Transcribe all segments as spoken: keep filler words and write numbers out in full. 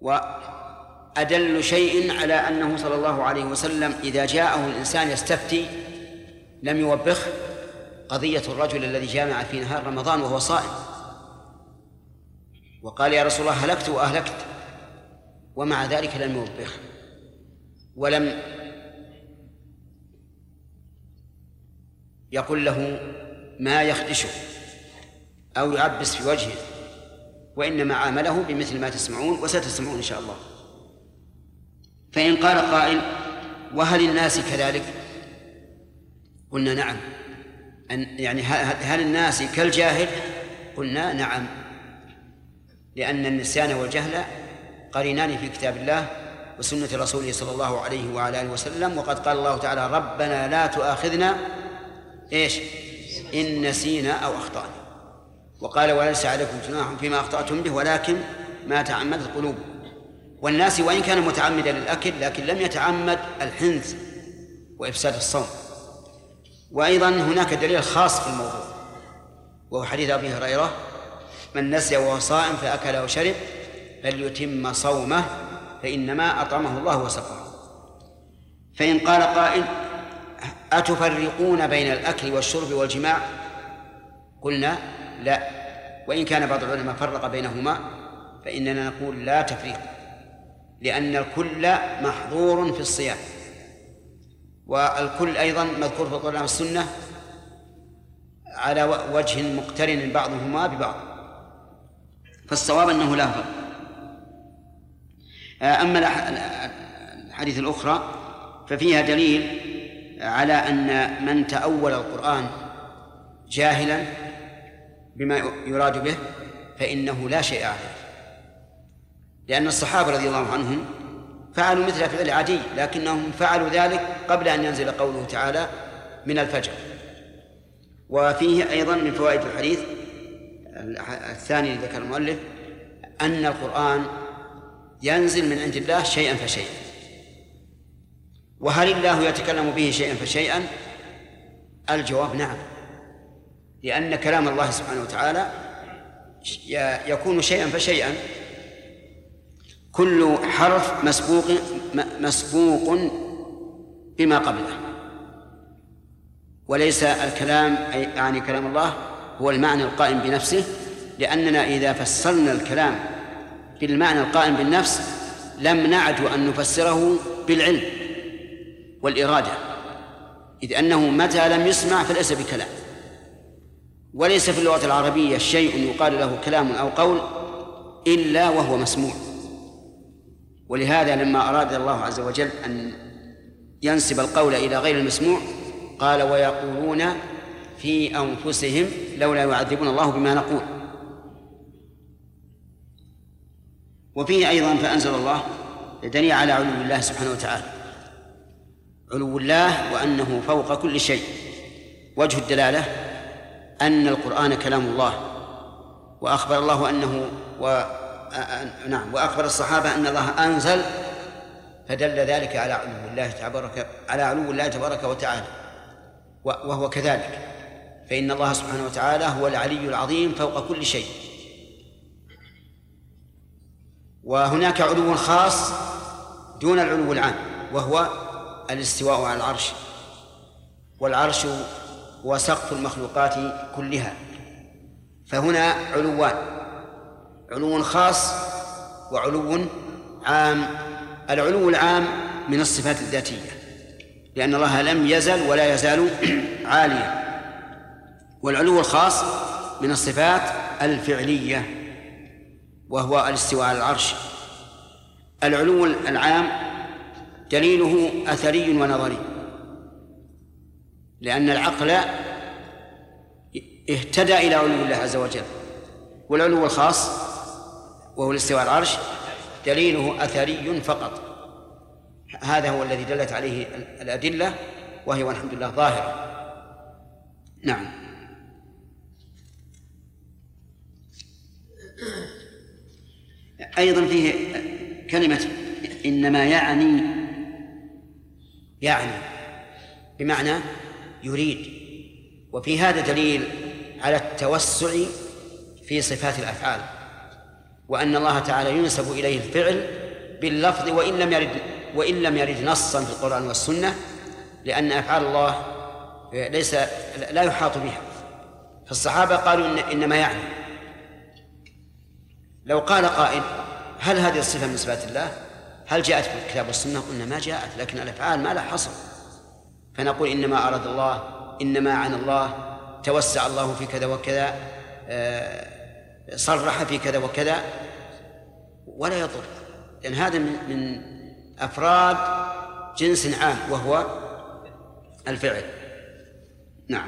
وأدل شيء على أنه صلى الله عليه وسلم إذا جاءه الإنسان يستفتي لم يوبخه قضية الرجل الذي جامع في نهار رمضان وهو صائم وقال يا رسول الله هلكت وأهلكت، ومع ذلك لم يوبخه ولم يقل له ما يخدشه أو يعبس في وجهه، وإنما عامله بمثل ما تسمعون وستسمعون إن شاء الله. فإن قال قائل وهل الناس كذلك؟ قلنا نعم. أن يعني هل الناس كالجاهل؟ قلنا نعم، لأن النسيان والجهل قرينان في كتاب الله وسنة رسوله صلى الله عليه وعلى آله وسلم، وقد قال الله تعالى ربنا لا تؤاخذنا إيش إن نسينا أو أخطأنا، وقال وليس عليكم جناح فيما أخطأتم به ولكن ما تعمدت قلوبكم. والناس وإن كان متعمدا للأكل لكن لم يتعمد الحنث وإفساد الصوم. وأيضا هناك دليل خاص في الموضوع وهو حديث أبي هريرة من نسي وهو صائم فأكل وشرب فليتم صومه فإنما أطعمه الله وسقاه. فإن قال قائل أتفرقون بين الأكل والشرب والجماع؟ قلنا لا، وإن كان بعض العلماء فرق بينهما فإننا نقول لا تفريق، لأن الكل محظور في الصيام، والكل أيضا مذكور في طلاب السنة على وجه مقترن بعضهما ببعض، فالصواب أنه لا فرق. أما الحديث الأخرى ففيها دليل على أن من تأول القرآن جاهلا بما يراد به فإنه لا شيء عليه، لأن الصحابة رضي الله عنهم فعلوا مثل فعل عادي، لكنهم فعلوا ذلك قبل أن ينزل قوله تعالى من الفجر. وفيه أيضا من فوائد الحديث الثاني الذي ذكر المؤلف أن القرآن ينزل من عند الله شيئا فشيئا. وهل الله يتكلم به شيئا فشيئا؟ الجواب نعم، لأن كلام الله سبحانه وتعالى يكون شيئا فشيئا، كل حرف مسبوق مسبوق بما قبله، وليس الكلام يعني كلام الله هو المعنى القائم بنفسه، لأننا إذا فسرنا الكلام بالمعنى القائم بالنفس لم نعد أن نفسره بالعلم والإرادة، إذ أنه متى لم يسمع فليس بكلام. وليس في اللغة العربية شيء يقال له كلام أو قول إلا وهو مسموع. ولهذا لما أراد الله عز وجل أن ينسب القول إلى غير المسموع قال ويقولون في أنفسهم لولا يعذبون الله بما نقول. وفيه أيضا فأنزل الله دليل على علو الله سبحانه وتعالى، علو الله وأنه فوق كل شيء. وجه الدلالة أن القرآن كلام الله، وأخبر الله أنه و... نعم وأخبر الصحابة أن الله أنزل، فدل ذلك على علو الله تبارك على علو الله تبارك وتعالى، وهو كذلك، فإن الله سبحانه وتعالى هو العلي العظيم فوق كل شيء. وهناك علو خاص دون العلو العام، وهو الاستواء على العرش، والعرش هو سقف المخلوقات كلها. فهنا علوان، علو خاص وعلو عام. العلو العام من الصفات الذاتية، لأن الله لم يزل ولا يزال عاليا. والعلو الخاص من الصفات الفعلية، وهو الاستواء على العرش. العلو العام دليله أثري ونظري، لأن العقل اهتدى إلى علو الله عز وجل. والعلو الخاص وهو الاستواء على العرش دليله أثري فقط. هذا هو الذي دلت عليه الأدلة، وهي والحمد لله ظاهرة. نعم. أيضا فيه كلمة إنما يعني يعني بمعنى يريد، وفي هذا دليل على التوسع في صفات الأفعال، وأن الله تعالى ينسب إليه الفعل باللفظ وإن لم يرد وإن لم يرد نصا في القرآن والسنة، لأن أفعال الله ليس لا يحاط بها. فالصحابة قالوا إن إنما يعني. لو قال قائل هل هذه الصفة من صفات الله؟ هل جاءت في الكتاب والسنة؟ قلنا ما جاءت، لكن الأفعال ما لها حصر، فنقول إنما أراد الله، إنما عن الله، توسع الله في كذا وكذا، صرح في كذا وكذا، ولا يضر، لأن هذا من أفراد جنس عام وهو الفعل. نعم.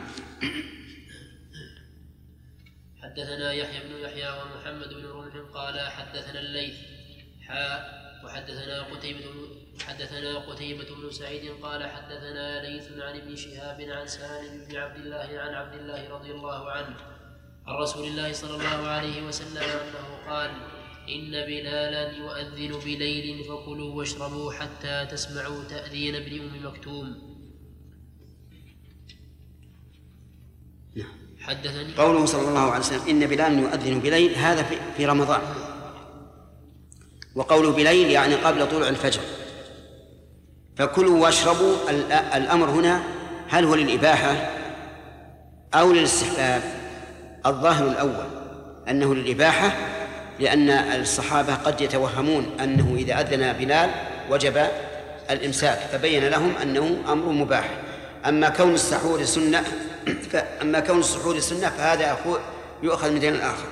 حدثنا يحيى بن يحيى ومحمد بن رمح قال حدثنا الليث حاء وحدثنا قتيبة حدثنا قتيبة بن سعيد قال حدثنا ليث عن ابن شهاب عن سالم بن عبد الله عن عبد الله رضي الله عنه عن رسول الله صلى الله عليه وسلم أنه قال: إن بلالا يؤذن بليل فكلوا واشربوا حتى تسمعوا تأذين ابن أم مكتوم. حدثني قوله صلى الله عليه وسلم إن بلالا يؤذن بليل، هذا في رمضان، وقوله بليل يعني قبل طلوع الفجر. فكلوا واشربوا، الأمر هنا هل هو للإباحة أو للاستحباب؟ الظاهر الأول أنه للإباحة، لأن الصحابة قد يتوهمون أنه إذا أذن بلال وجب الإمساك، فبين لهم أنه أمر مباح. أما كون السحور سنة أما كون السحور سنة فهذا يؤخذ من دين الآخر.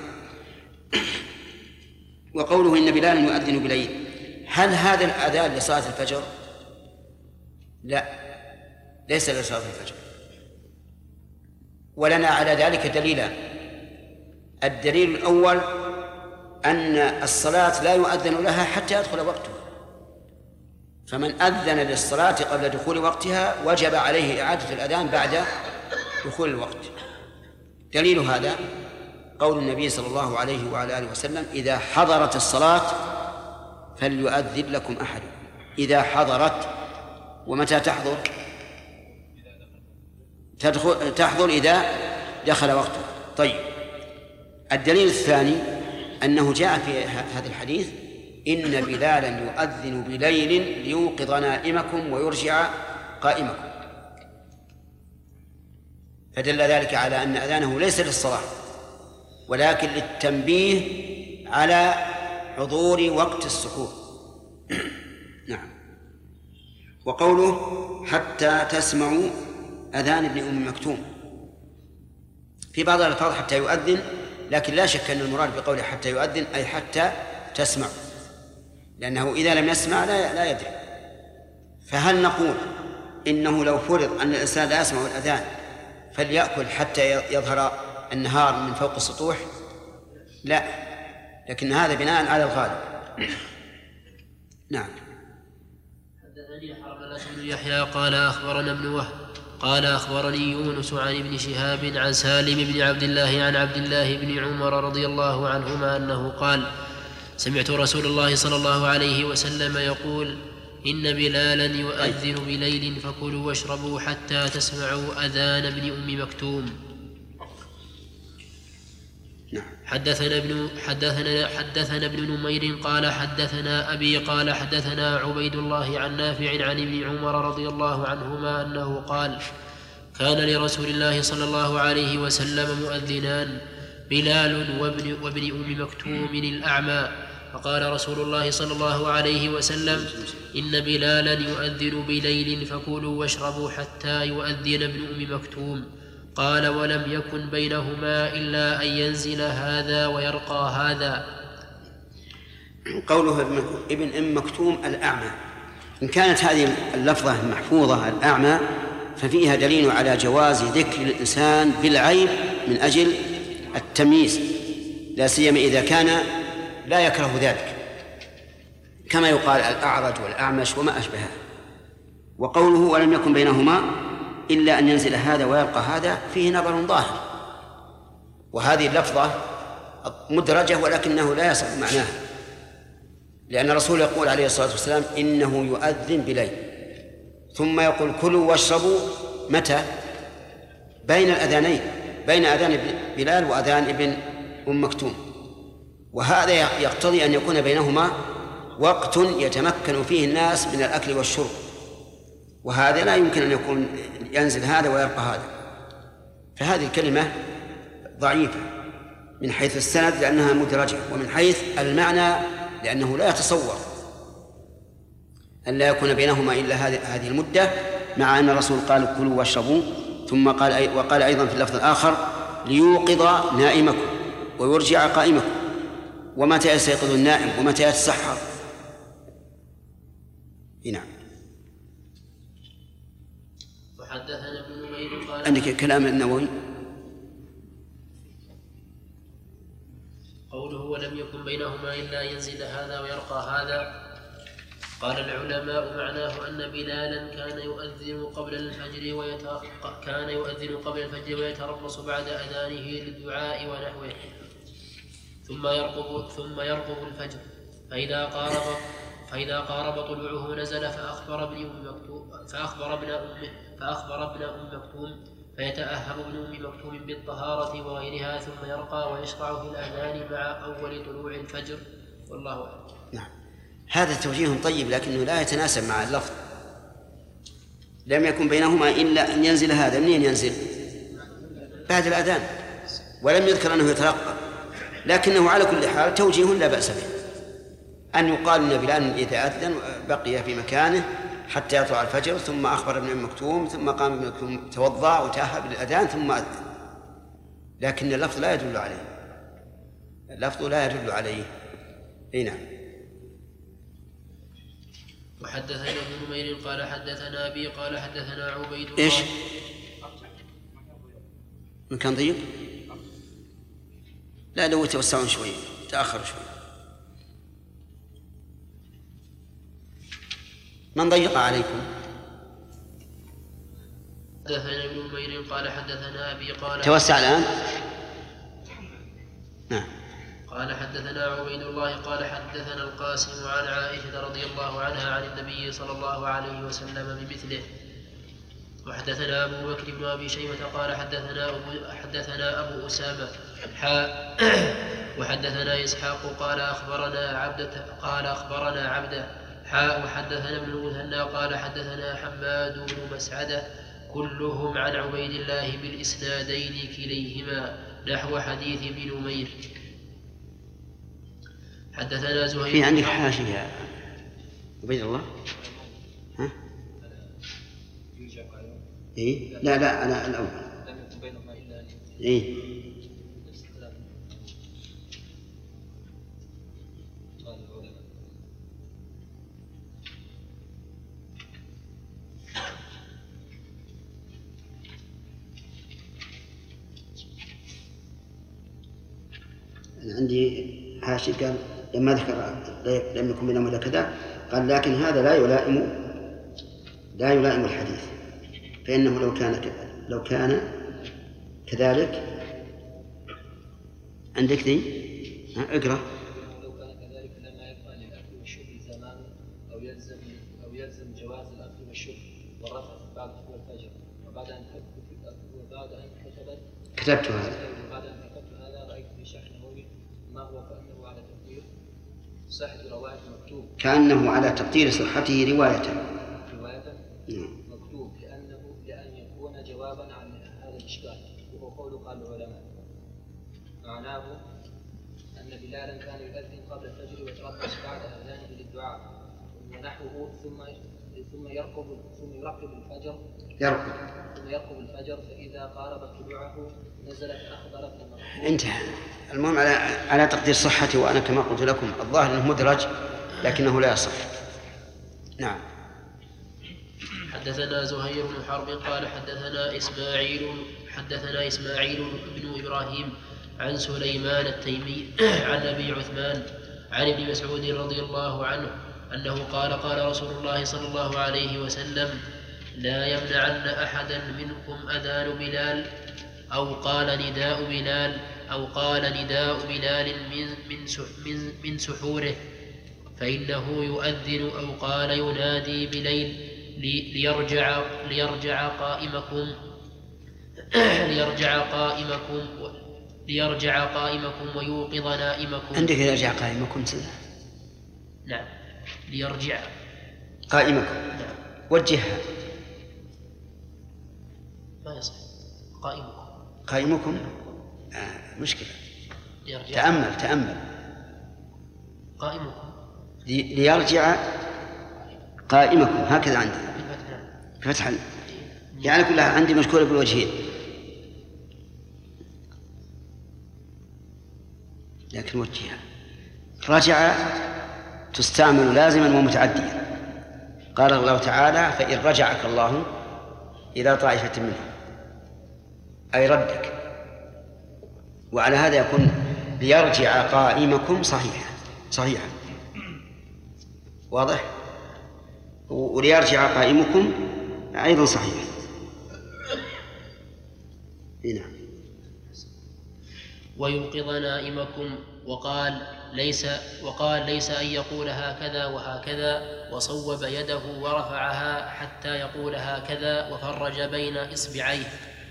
وقوله إن بلالا يؤذن بليل، هل هذا الأذان لصلاة الفجر؟ لا، ليس لصلاة الفجر، ولنا على ذلك دليلان. الدليل الأول أن الصلاة لا يؤذن لها حتى يدخل وقتها، فمن أذن للصلاة قبل دخول وقتها وجب عليه إعادة الأذان بعد دخول الوقت. دليل هذا قول النبي صلى الله عليه وعلى آله وسلم: إذا حضرت الصلاة فليؤذن لكم أحدكم. إذا حضرت، ومتى تحضر؟ تدخل تحضر إذا دخل وقتها. طيب، الدليل الثاني أنه جاء في هذا الحديث: إن بلالا يؤذن بليل ليوقظ نائمكم ويرجع قائمكم، فدل ذلك على أن أذانه ليس للصلاة ولكن للتنبيه على حضور وقت السحور. نعم. وقوله حتى تسمعوا أذان ابن أم مكتوم، في بعض الألفاظ حتى يؤذن، لكن لا شك أن المراد بقوله حتى يؤذن أي حتى تسمع، لأنه إذا لم يسمع لا لا يدري. فهل نقول إنه لو فرض أن الإنسان لا يسمع الأذان فليأكل حتى يظهر النهار من فوق السطوح؟ لا، لكن هذا بناء على الغالب. نعم. حدثني حرملة بن يحيى قال أخبرنا ابن وهب قال أخبرني يونس عن ابن شهاب عن سالم بن عبد الله عن عبد الله بن عمر رضي الله عنهما أنه قال: سمعت رسول الله صلى الله عليه وسلم يقول: إن بلالا يؤذن بليل فكلوا واشربوا حتى تسمعوا أذان ابن أم مكتوم. حدثنا ابن حدثنا حدثنا ابن نمير قال حدثنا أبي قال حدثنا عبيد الله عن نافع عن ابن عمر رضي الله عنهما أنه قال: كان لرسول الله صلى الله عليه وسلم مؤذنان، بلال وابن, وابن أم مكتوم الأعمى، فقال رسول الله صلى الله عليه وسلم: إن بلالا يؤذن بليل فكلوا واشربوا حتى يؤذن ابن أم مكتوم. قال: ولم يكن بينهما إلا أن ينزل هذا ويرقى هذا. قوله ابن أم مكتوم الأعمى، إن كانت هذه اللفظة محفوظة الأعمى ففيها دليل على جواز ذكر الإنسان بالعيب من أجل التمييز، لا سيما إذا كان لا يكره ذلك، كما يقال الأعرج والأعمش وما أشبهه. وقوله ولم يكن بينهما إلا أن ينزل هذا ويلقى هذا فيه نظر ظاهر، وهذه اللفظة مدرجة ولكنه لا يصح معناها، لأن الرسول يقول عليه الصلاة والسلام: إنه يؤذن بليل، ثم يقول كلوا واشربوا متى؟ بين الأذانين، بين أذان بلال وأذان ابن أم مكتوم. وهذا يقتضي أن يكون بينهما وقت يتمكن فيه الناس من الأكل والشرب، وهذا لا يمكن أن يكون ينزل هذا ويرقى هذا. فهذه الكلمة ضعيفة من حيث السند لأنها مدرجة، ومن حيث المعنى لأنه لا يتصور أن لا يكون بينهما إلا هذه المدة، مع أن الرسول قال كلوا واشربوا، ثم قال وقال أيضا في اللفظ الآخر ليوقظ نائمكم ويرجع قائمكم. ومتى يستيقظ النائم ومتى يتسحر؟ نعم. وحدثنا ابن نمير قال عندك كلام النووي قوله ولم يكن بينهما إلا ينزل هذا ويرقى هذا. قال العلماء معناه أن بلالا كان يؤذن قبل الفجر ويتر... كان يؤذن قبل الفجر ويتربص بعد أذانه للدعاء ونحوه، ثم يرقب ثم يرقب الفجر، فإذا قارب فإذا قارب طلوعه نزل فأخبر ابن أم مكتوم فأخبر ابن أم فأخبر ابن أم مكتوم فيتأهب ابن أم مكتوم بالطهارة وغيرها، ثم يرقى ويشرع في الأذان مع أول طلوع الفجر، والله أعلم. نعم. هذا توجيه طيب لكنه لا يتناسب مع اللفظ. لم يكن بينهما إلا أن ينزل هذا. منين ينزل؟ بعد الأذان، ولم يذكر أنه يترقى، لكنه على كل حال توجيه لا بأس به، أن يقال أن بلال إذا أذن بقي في مكانه حتى يطلع الفجر، ثم أخبر ابن أم مكتوم، ثم قام ابن مكتوم توضأ وتأهب للأذان ثم أذن، لكن اللفظ لا يدل عليه، اللفظ لا يدل عليه. أي نعم. وحدثنا ابن نمير قال حدثنا أبي قال حدثنا عبيد الله. إيش؟ من كان ضيق؟ لا لو توسعون شوي، تأخر شوي. من ضيق عليكم؟ حدثنا ابن نمير قال حدثنا أبي قال توسع الآن. نعم. قال حدثنا عبيد الله قال حدثنا القاسم عن عائشة رضي الله عنها عن النبي صلى الله عليه وسلم بمثله. وحدثنا أبو بكر بن أبي شيبة قال حدثنا أبو, حدثنا أبو أسامة حاء وحدثنا إسحاق قال أخبرنا عبدة قال أخبرنا عبدة حاء وحدثنا ابن المثنى قال حدثنا حماد بن مسعدة كلهم عن عبيد الله بالإسنادين كليهما نحو حديث ابن نمير. حدثنا زهير. في عندك حاشية عبيد الله؟ ها؟ إيه؟ لا لا أنا الأول. إيه؟ أنا عندي حاشية قال لما ذكر لم يكن بينهم ولا كذا قال لكن هذا لا يلائم لا يلائم الحديث، فإنه لو كان لو كان كذلك عندك ذي اقرأ. لو كان كذلك لما يبقى للأكل والشرب زمان أو يلزم أو يلزم جواز الأكل والشرب والرفع بعد طلوع الفجر وبعد أن كتبت وبعد أن كتبت كتبت هذا وبعد أن كتبت هذا رأيت في شرح النووي ما هو كأنه على تقدير صحة رواية مكتوب كأنه على تقدير صحته رواية رواية مكتوب لأنه لأن يكون جوابا عن هذا الإشكال، وهو قول قال العلماء معناه أن بلالا كان يؤذن قبل الفجر ويتربص بعد أذانه للدعاء ونحوه ثم ثم يرقب ثم يرقب الفجر يرقب ثم يرقب الفجر فإذا قارب طلوعه نزلت أخبرت لما انتهى. المهم على على تقدير صحته، وأنا كما قلت لكم الظاهر أنه مدرج لكنه لا يصح. نعم. حدثنا زهير بن حرب قال حدثنا إسماعيل حدثنا إسماعيل بن إبراهيم عن سليمان التيمي عن أبي عثمان عن ابن مسعود رضي الله عنه أنه قال قال رسول الله صلى الله عليه وسلم لا يمنعن أحدا منكم أذان بلال أو قال نداء بلال أو قال نداء بلال من من من, من سحوره فإنه يؤذن أو قال ينادي بليل ليرجع ليرجع قائمكم ليرجع قائمكم ليرجع قائمكم ويوقظ نائمكم. عندك ليرجع قائمكم سنة. نعم ليرجع قائمكم. نعم. وجهها ما يصح قائمكم. قائمكم آه مشكلة. ليرجع. تأمل تأمل قائمكم ليرجع قائمكم هكذا عندي فتح يعني كلها عندي مشكورة بالوجهين لكن وجهها. رجع تستعمل لازما ومتعديا. قال الله تعالى فإن رجعك الله إلى طائفة منهم أي ردك. وعلى هذا يكون ليرجع قائمكم صحيحا صحيحا واضح. وليرجع قائمكم أيضا صحيح. هنا ويوقظ نائمكم وقال ليس وقال ليس أن يقول هكذا وهكذا وصوب يده ورفعها حتى يقول هكذا وفرج بين إصبعيه.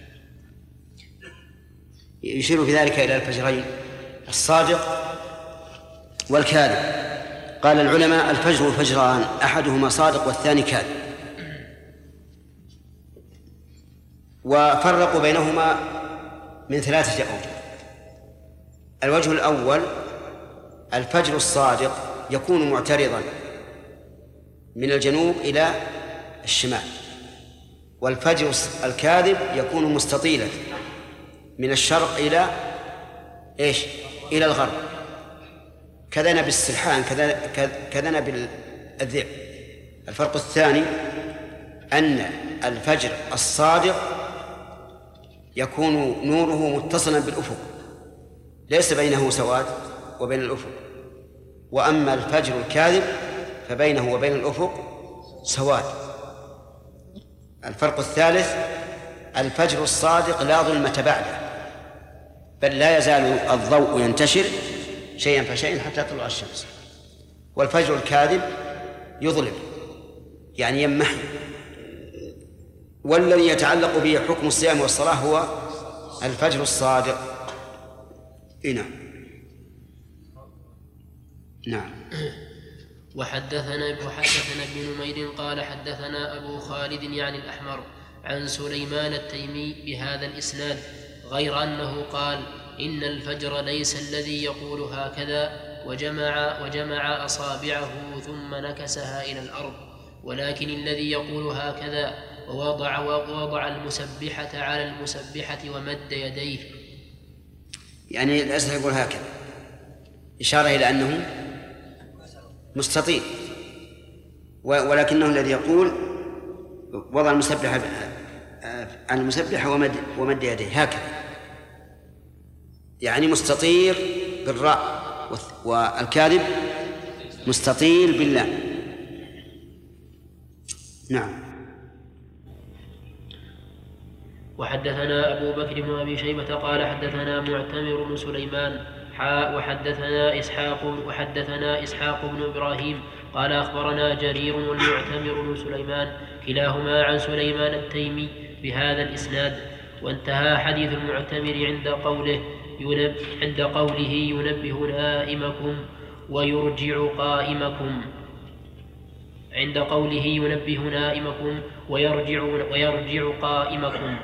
يشير في ذلك إلى الفجرين الصادق والكاذب. قال العلماء الفجر فجران أحدهما صادق والثاني كاذب وفرقوا بينهما من ثلاثة أوجه. الوجه الأول الفجر الصادق يكون معترضا من الجنوب إلى الشمال، والفجر الكاذب يكون مستطيلا من الشرق إلى إيش؟ إلى الغرب كذنب السرحان كذنب الذئب. الفرق الثاني أن الفجر الصادق يكون نوره متصلا بالأفق ليس بينه سواد وبين الأفق، وأما الفجر الكاذب فبينه وبين الأفق سواد. الفرق الثالث الفجر الصادق لا ظلمة بعده بل لا يزال الضوء ينتشر شيئا فشيئا حتى تطلع الشمس، والفجر الكاذب يظلم يعني يمحي. والذي يتعلق به حكم الصيام والصلاة هو الفجر الصادق. نعم نعم. وحدثنا وحدثنا ابن نمير قال حدثنا أبو خالد يعني الأحمر عن سليمان التيمي بهذا الإسناد غير أنه قال إن الفجر ليس الذي يقول هكذا وجمع, وجمع أصابعه ثم نكسها إلى الأرض، ولكن الذي يقول هكذا ووضع, ووضع المسبحة على المسبحة ومد يديه. يعني الأسهل يقول هكذا إشارة إلى أنه مستطيل، ولكنه الذي يقول وضع المسبحة على المسبحة ومد, ومد يديه هكذا يعني مستطير بالراء، والكاذب مستطيل بالله. نعم. وحدثنا أبو بكر بن أبي شيبة قال حدثنا معتمر بن سليمان حاء وحدثنا إسحاق وحدثنا إسحاق بن إبراهيم قال أخبرنا جرير والمعتمر بن سليمان كلاهما عن سليمان التيمي بهذا الإسناد. وانتهى حديث المعتمر عند قوله ينب عند قوله ينبه نائمكم ويرجع قائمكم عند قوله ينبه نائمكم ويرجع ويرجع قائمكم.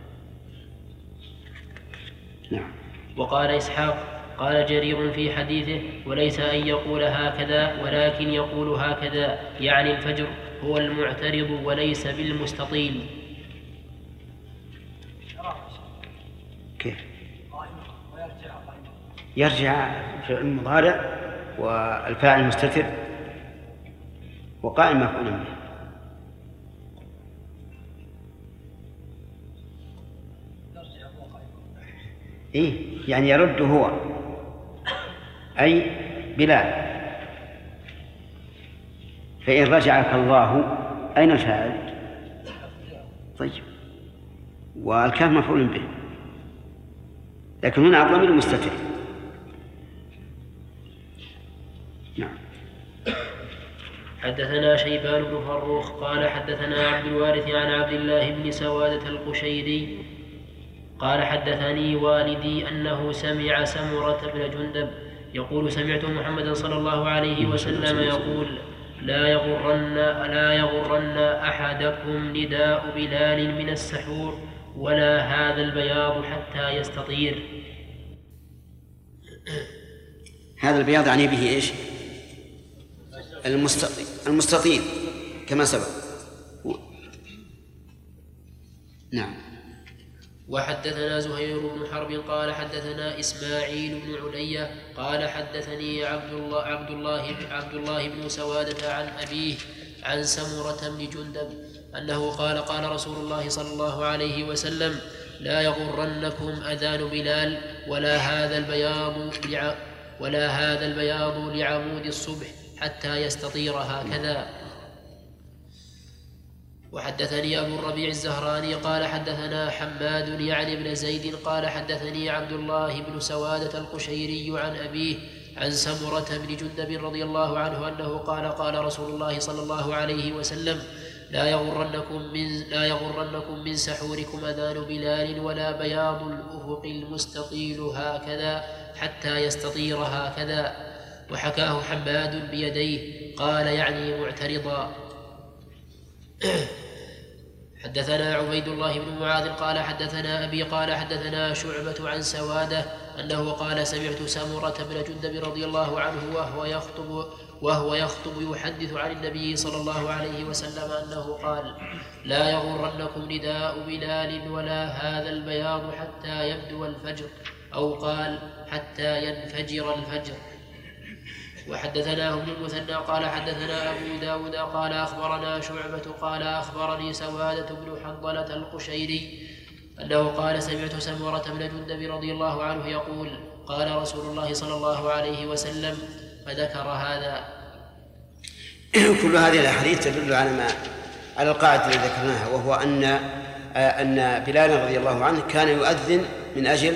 نعم. وقال إسحاق قال جرير في حديثه وليس أن يقول هكذا ولكن يقول هكذا يعني الفجر هو المعترض وليس بالمستطيل. كيف؟ يرجع في المضارع والفاعل مستتر وقائم مفعول به. إيه يعني يرد هو أي بلال. فإن رجعك الله أين الفاعل؟ طيب والكاف مفعول به لكن هنا الضمير مستتر. نعم. حدثنا شيبان بن فروخ قال حدثنا عبد الوارث عن عبد الله بن سوادة القشيري قال حدثني والدي أنه سمع سمرة بن جندب يقول سمعت محمدا صلى الله عليه وسلم يقول لا يغرن, لا يغرن أحدكم نداء بلال من السحور ولا هذا البياض حتى يستطير. هذا البياض يعني به إيش؟ المستطيل كما سبق. نعم. وحدثنا زهير بن حرب قال حدثنا إسماعيل بن علية قال حدثني عبد الله عبد الله عبد الله بن سوادة عن أبيه عن سمرة بن جندب أنه قال قال رسول الله صلى الله عليه وسلم لا يغرنكم أذان بلال ولا هذا البياض لع ولا هذا البياض لعمود الصبح حتى يستطير هكذا. وحدثني أبو الربيع الزهراني قال حدثنا حماد يعني بن زيد قال حدثني عبد الله بن سوادة القشيري عن أبيه عن سمرة بن جندب رضي الله عنه أنه قال قال رسول الله صلى الله عليه وسلم لا يغرنكم من, لا يغرنكم من سحوركم أذان بلال ولا بياض الأفق المستطيل هكذا حتى يستطير هكذا. وحكاه حماد بيديه قال يعني معترضا. حدثنا عبيد الله بن معاذ قال حدثنا أبي قال حدثنا شعبة عن سوادة أنه قال سمعت سمرة بن جندب رضي الله عنه وهو يخطب وهو يخطب يحدث عن النبي صلى الله عليه وسلم أنه قال لا يغرنكم نداء بلال ولا هذا البياض حتى يبدو الفجر أو قال حتى ينفجر الفجر. وحدثنا ابن المثنى قال حدثنا أبو داود قال أخبرنا شعبة قال أخبرني سوادة بن حنظلة القشيري أنه قال سمعت سمرة بن جندب رضي الله عنه يقول قال رسول الله صلى الله عليه وسلم فذكر هذا. كل هذه الأحاديث تدل على ما على القاعدة التي ذكرناها، وهو أن أن بلال رضي الله عنه كان يؤذن من أجل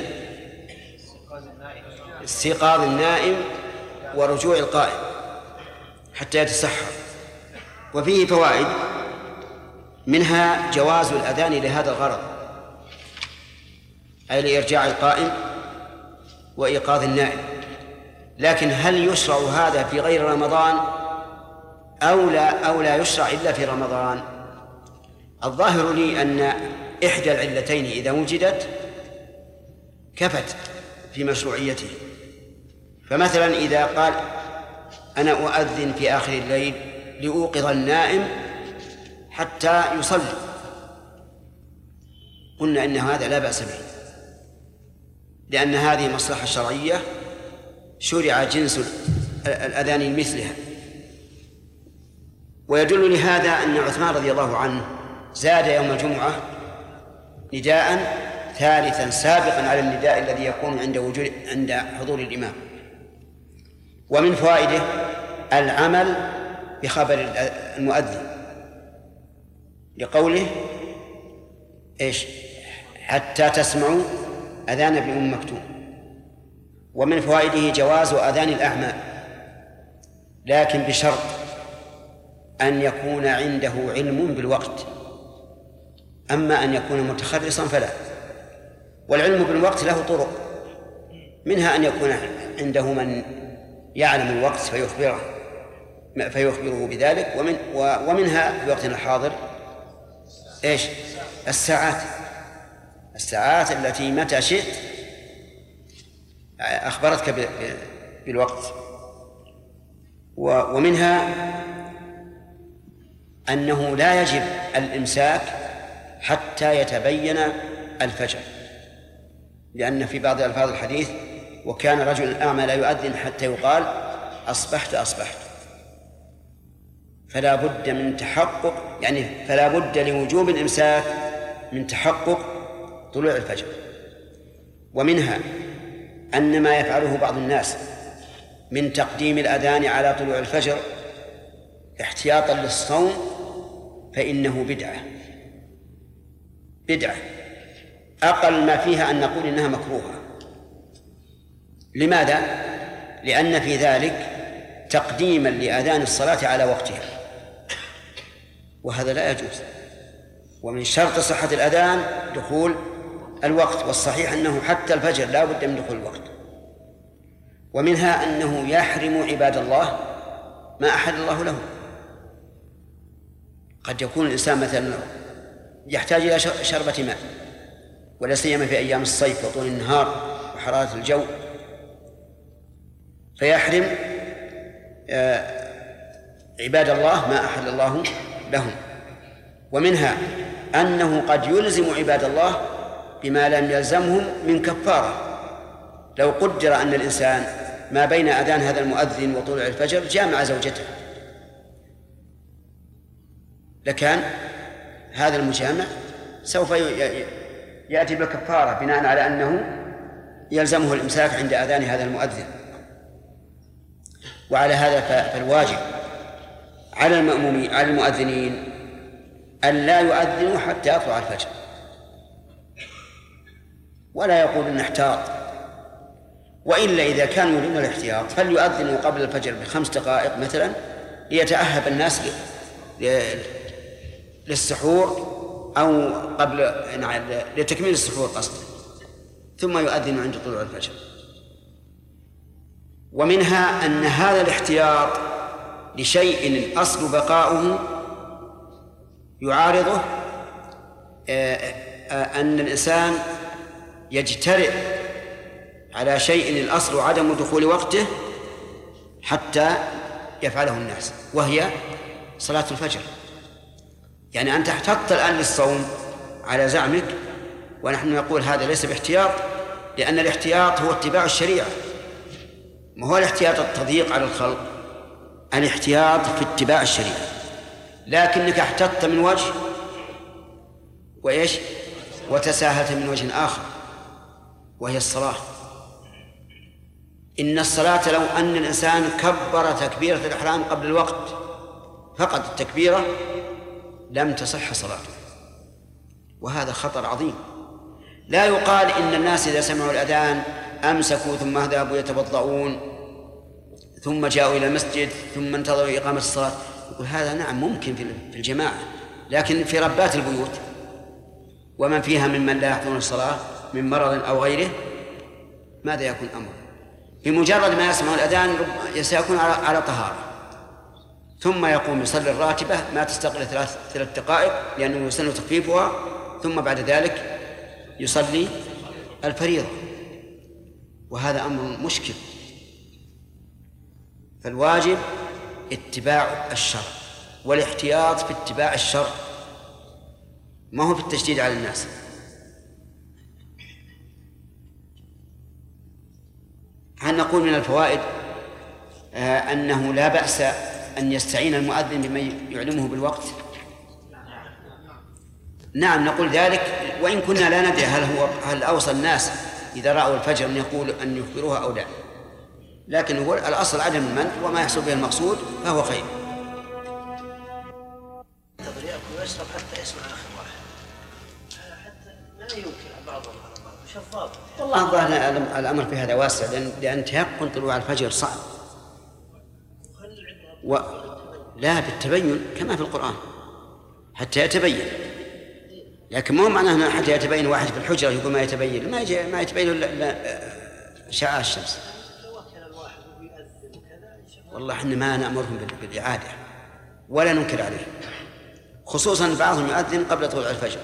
استيقاظ النائم ورجوع القائم حتى يتسحر. وفيه فوائد، منها جواز الأذان لهذا الغرض، أي لإرجاع القائم وإيقاظ النائم. لكن هل يشرع هذا في غير رمضان أو لا, أو لا يشرع إلا في رمضان؟ الظاهر لي أن إحدى العلتين إذا وجدت كفت في مشروعيته. فمثلا إذا قال أنا أؤذن في آخر الليل لأوقظ النائم حتى يصلي، قلنا إن هذا لا بأس به، لأن هذه مصلحة شرعية شرع جنس الأذان مثلها. ويدل لهذا أن عثمان رضي الله عنه زاد يوم الجمعة نداء ثالثا سابقا على النداء الذي يكون عند وجود عند حضور الإمام. ومن فوائده العمل بخبر المؤذن لقوله إيش حتى تسمعوا أذان ابن أم مكتوم. ومن فوائده جواز أذان الأعمى، لكن بشرط أن يكون عنده علم بالوقت، أما أن يكون متخرصا فلا. والعلم بالوقت له طرق، منها أن يكون عنده من يعلم الوقت فيخبره فيخبره بذلك، ومن ومنها في وقتنا الحاضر إيش الساعات الساعات التي متى شئت أخبرتك بالوقت. ومنها أنه لا يجب الإمساك حتى يتبين الفجر، لأن في بعض ألفاظ الحديث وكان رجل أعمى لا يؤذن حتى يقال أصبحت أصبحت. فلا بد من تحقق، يعني فلا بد لوجوب الإمساك من تحقق طلوع الفجر. ومنها أن ما يفعله بعض الناس من تقديم الأذان على طلوع الفجر احتياطا للصوم فإنه بدعة بدعة أقل ما فيها أن نقول إنها مكروهة. لماذا؟ لأن في ذلك تقديما لأذان الصلاة على وقتها، وهذا لا يجوز. ومن شرط صحة الأذان دخول الوقت، والصحيح أنه حتى الفجر لا بد من دخول الوقت. ومنها أنه يحرم عباد الله ما أحل الله له. قد يكون الإنسان مثلا يحتاج إلى شربة ماء، ولا سيما في أيام الصيف وطول النهار وحرارة الجو، فيحرم عباد الله ما أحل الله لهم. ومنها أنه قد يلزم عباد الله بما لم يلزمهم من كفارة. لو قدر أن الإنسان ما بين أذان هذا المؤذن وطلوع الفجر جامع زوجته، لكان هذا المجامع سوف يأتي بالكفارة بناء على أنه يلزمه الإمساك عند أذان هذا المؤذن. وعلى هذا فالواجب على المأمومين على المؤذنين أن لا يؤذنوا حتى يطلع الفجر، ولا يقولون نحتاط. وإلا إذا كانوا يريدون الاحتياط فليؤذنوا قبل الفجر بخمس دقائق مثلا ليتأهب الناس للسحور أو قبل لتكميل السحور قصدا، ثم يؤذن عند طلوع الفجر. ومنها أن هذا الاحتياط لشيء الأصل بقاؤه يعارضه أن الإنسان يجترئ على شيء الأصل عدم دخول وقته حتى يفعله الناس، وهي صلاة الفجر. يعني أنت احتطت الآن للصوم على زعمك، ونحن نقول هذا ليس باحتياط، لأن الاحتياط هو اتباع الشريعة، ما هو الاحتياط التضييق على الخلق. الاحتياط في اتباع الشريعة، لكنك احتطت من وجه وإيش وتساهلت من وجه آخر، وهي الصلاة. إن الصلاة لو أن الإنسان كبر تكبيرة الإحرام قبل الوقت فقط التكبيرة لم تصح صلاته، وهذا خطر عظيم. لا يقال إن الناس إذا سمعوا الأذان أمسكوا ثم ذهبوا يتوضؤون ثم جاءوا إلى المسجد ثم انتظروا إقامة الصلاة. يقول هذا نعم ممكن في الجماعة، لكن في ربات البيوت ومن فيها ممن لا يحضرون الصلاة من مرض أو غيره ماذا يكون أمر؟ بمجرد ما يسمع الأذان سيكون على طهارة، ثم يقوم يصلي الراتبة ما تستقل ثلاث ثلاث دقائق لأنه يسن تخفيفها، ثم بعد ذلك يصلي الفريضة، وهذا أمر مشكل. فالواجب اتباع الشرع والاحتياط في اتباع الشرع، ما هو في التشديد على الناس. هل نقول من الفوائد آه أنه لا بأس أن يستعين المؤذن بمن يعلمه بالوقت؟ نعم نقول ذلك، وإن كنا لا ندري هل هو هل أوصى الناس إذا رأوا الفجر أن يقول أن يخبروها أو لا، لكن هو الأصل عدم المنع، وما يحصل به المقصود فهو خير. يشرب حتى يسمع آخر واحد، حتى لا ينكر بعضهم على بعض شفاف. والله الظاهر الأمر في هذا واسع، لأن, لأن تيقن طلوع الفجر صعب. و... لا بالتبين كما في القرآن حتى يتبين، لكن مو معناه حتى يتبين واحد في الحجرة يقول ما يتبين، ما يجي ما يتبين إلا شعاع الشمس. والله احنا ما نأمرهم بالإعادة ولا ننكر عليه، خصوصا بعضهم يؤذن قبل طلوع الفجر.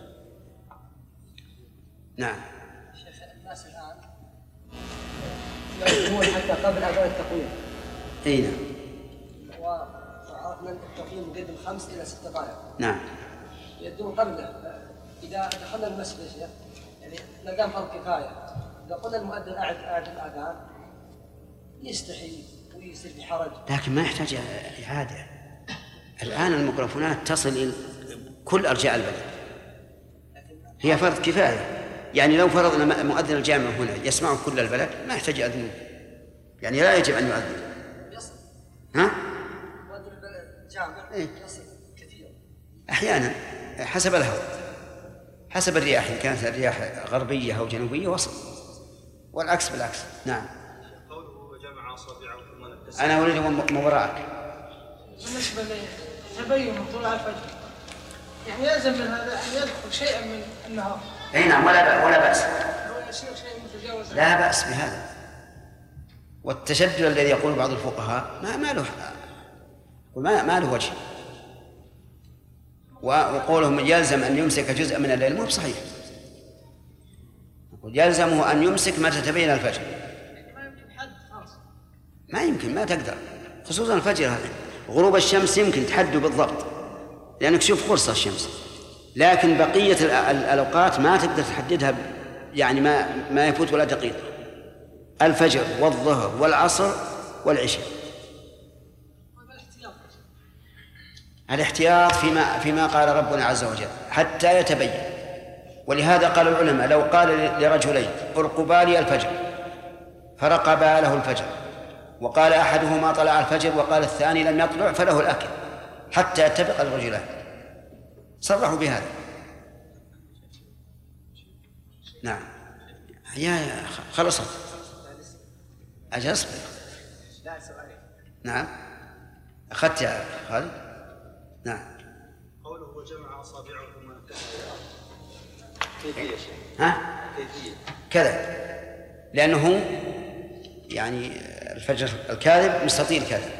نعم. شيخ الناس الآن يؤذنون حتى قبل أذان التقويم. أي نعم. وعرفنا التقويم مقدم خمس إلى ست دقائق. نعم. يؤذنون قبله. إذا دخلنا المسجد يا شيخ يعني نقام فرض كفاية، إذا قلنا المؤذن أعد أعد الأذان يستحي ويصير بحرج. لكن ما يحتاج إعادة. الآن الميكروفونات تصل إلى كل أرجاء البلد، هي فرض كفاية. يعني لو فرضنا مؤذن الجامع هنا يسمعه كل البلد ما يحتاج يؤذنون، يعني لا يجب أن يؤذن. يصل. ها؟ مؤذن الجامع إيه؟ يصل كثير. أحيانا حسب الهواء، حسب الرياح، إن كانت الرياح غربية أو جنوبية وصل، والعكس بالعكس. نعم. قوله وجمع أصابعه ثم نكسر. أنا أريد مبارك. بالنسبة لتبين طلوع الفجر، يعني يلزم من هذا أن يدخل شيئا من النهار أي نعم، ولا ولا بأس، لا بأس بهذا. والتشدد الذي يقول بعض الفقهاء ما ما له ما, ما له وجه، وقولهم يلزم أن يمسك جزءا من الليل مو بصحيح. يلزمه أن يمسك متى تبين الفجر. ما يمكن، ما تقدر، خصوصا الفجر هذا. غروب الشمس يمكن تحدد بالضبط لأنك تشوف قرص الشمس، لكن بقية الأوقات ما تقدر تحددها، يعني ما ما يفوت ولا دقيقة. الفجر والظهر والعصر والعشاء. الاحتياط فيما فيما قال ربنا عز وجل حتى يتبين. ولهذا قال العلماء لو قال لرجلين ارقبا لي الفجر فرقبا له الفجر، وقال أحدهما طلع الفجر وقال الثاني لم يطلع، فله الأكل حتى يتفق الرجلان، صرحوا بهذا. نعم يا خلصت أجل أصبر. نعم أخذت يا خالد. نعم. قوله وجمع أصابعه ثم انتهى. كيفية شيء. ها؟ كيفية. كذا، لأنه يعني الفجر الكاذب مستطيل كاذب.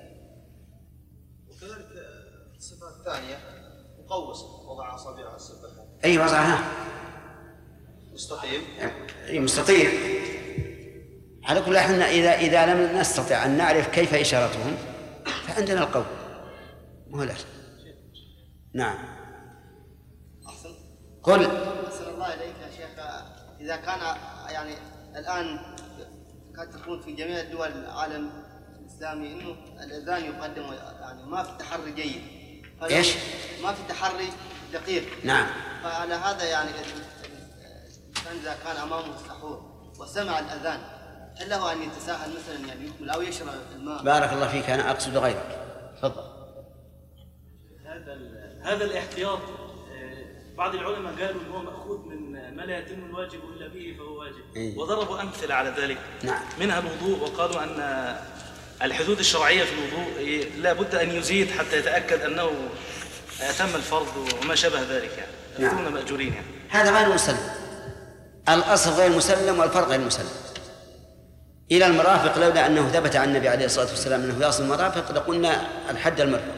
وكذلك الصفة الثانية مقوس، وضع أصابعه السبحة. أي وضعها مستقيم. أي مستطيل. على كل حال إذا إذا لم نستطع أن نعرف كيف إشارتهم فعندنا القول مو لازم. نعم. أحسن. قل. أحسن الله إليك يا شيخ. إذا كان يعني الآن قد تكون في جميع دول العالم الإسلامي إنه الأذان يقدم، يعني ما في تحري جيد. إيش؟ ما في تحري دقيق. نعم. فعلى هذا يعني الإنسان إذا كان أمامه السحور وسمع الأذان هل له أن يتساهل مثلا يعني يكمل أو يشرب الماء؟ بارك الله فيك، أنا أقصد غيرك. تفضل. هذا هذا الاحتياط بعض العلماء قالوا انه مأخوذ من ما لا يتم الواجب الا به فهو واجب. إيه؟ وضربوا امثله على ذلك. نعم. منها الوضوء، وقالوا ان الحدود الشرعيه في الوضوء لا بد ان يزيد حتى يتاكد انه اتم الفرض وما شابه ذلك، يعني يكونون نعم. ماجورين يعني. هذا غير مسلم، الأصل غير مسلم والفرق غير مسلم. إلى المرافق لولا أنه ثبت عن النبي عليه الصلاة والسلام أنه يصل المرافق لقلنا الحد المرفق.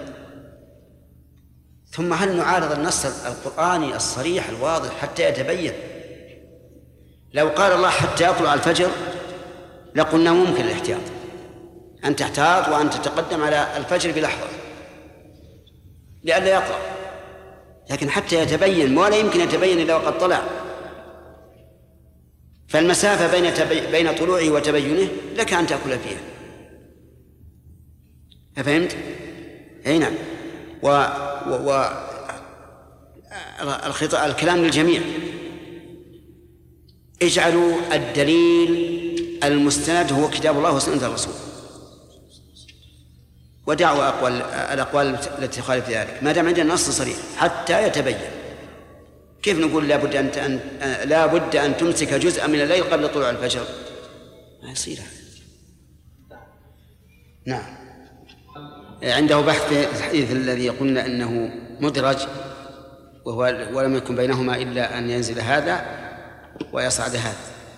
ثم هل نعارض النص القرآني الصريح الواضح حتى يتبين؟ لو قال الله حتى يطلع الفجر لقلنا ممكن الاحتياط، أن تحتاط وأن تتقدم على الفجر بلحظة لئلا يطلع، لكن حتى يتبين ولا يمكن يتبين إلا وقد طلع. فالمسافة بين تبي... بين طلوعه وتبينه لك أن تأكل فيها. أفهمت؟ أي نعم. و, و... و... الخطأ الكلام للجميع. اجعلوا الدليل المستند هو كتاب الله وسنة الرسول، ودعوا أقوال الأقوال التي تخالف ذلك ما دام عندنا نص صريح حتى يتبين. كيف نقول لا بد أن لا بد أن تمسك جزءا من الليل قبل طلوع الفجر؟ ما يصير هذا. نعم. عنده بحث في الحديث الذي قلنا أنه مدرج وهو ولم يكن بينهما إلا أن ينزل هذا ويصعد هذا.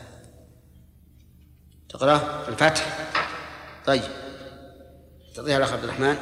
تقرأ في الفتح. طيب تعطيها الأخ عبد الرحمن.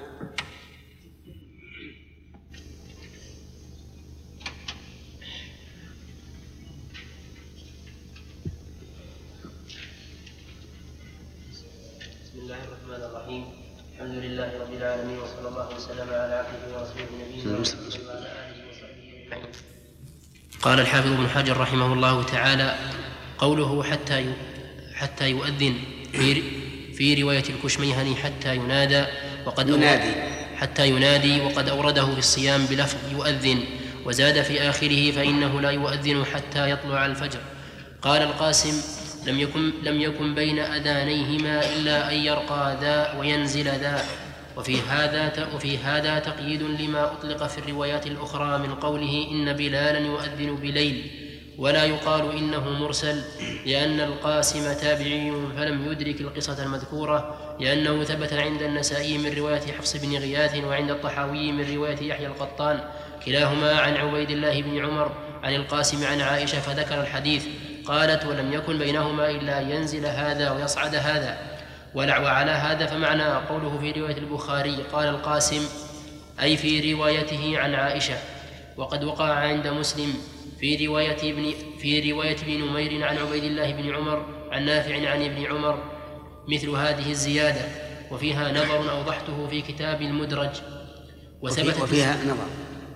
بسم الله الرحمن الرحيم. الحمد لله رب العالمين، وصلى الله وسلم على عبده ورسوله نبينا محمد وعلى آله وصحبه أجمعين. قال الحافظ ابن حجر رحمه الله تعالى: قوله حتى حتى يؤذن في في رواية الكشميهني حتى ينادى، وقد ينادي حتى ينادي وقد أورده في الصيام بلفظ يؤذن، وزاد في آخره فإنه لا يؤذن حتى يطلع الفجر. قال القاسم: لم يكن لم يكن بين أذانيهما إلا أن يرقى ذا وينزل ذا. وفي هذا وفي هذا تقييد لما أطلق في الروايات الأخرى من قوله إن بلالا يؤذن بليل، ولا يقال إنه مرسل، لأن القاسم تابعي فلم يدرك القصة المذكورة، لأنه ثبت عند النسائي من رواية حفص بن غياث، وعند الطحاوي من رواية يحيى القطان، كلاهما عن عبيد الله بن عمر عن القاسم عن عائشة فذكر الحديث. قالت: ولم يكن بينهما إلا ينزل هذا ويصعد هذا. وعلى هذا فمعنى قوله في رواية البخاري قال القاسم أي في روايته عن عائشة. وقد وقع عند مسلم في رواية ابن, في رواية ابن نمير عن عبيد الله بن عمر عن نافع عن ابن عمر مثل هذه الزيادة، وفيها نظر أوضحته في كتاب المدرج. وفي وفيها نظر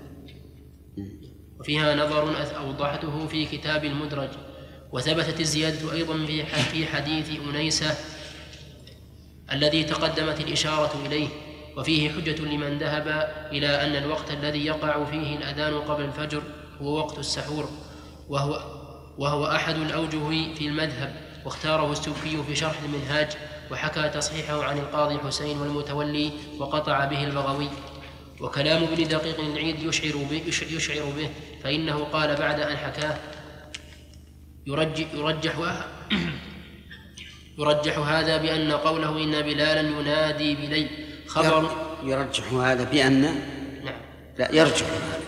وفيها نظر أوضحته في كتاب المدرج. وثبتت الزيادة أيضا في حديث أنيسة الذي تقدمت الإشارة إليه، وفيه حجة لمن ذهب إلى أن الوقت الذي يقع فيه الأذان قبل الفجر هو وقت السحور، وهو, وهو أحد الأوجه في المذهب، واختاره السوفي في شرح المنهاج، وحكى تصحيحه عن القاضي حسين والمتولي، وقطع به البغوي. وكلام ابن دقيق العيد يشعر به, يشعر به فإنه قال بعد أن حكاه: يرجح, يرجح, يرجح هذا بأن قوله إن بلالا ينادي بليل خبر. يرجح هذا بأن نعم لا يرجح هذا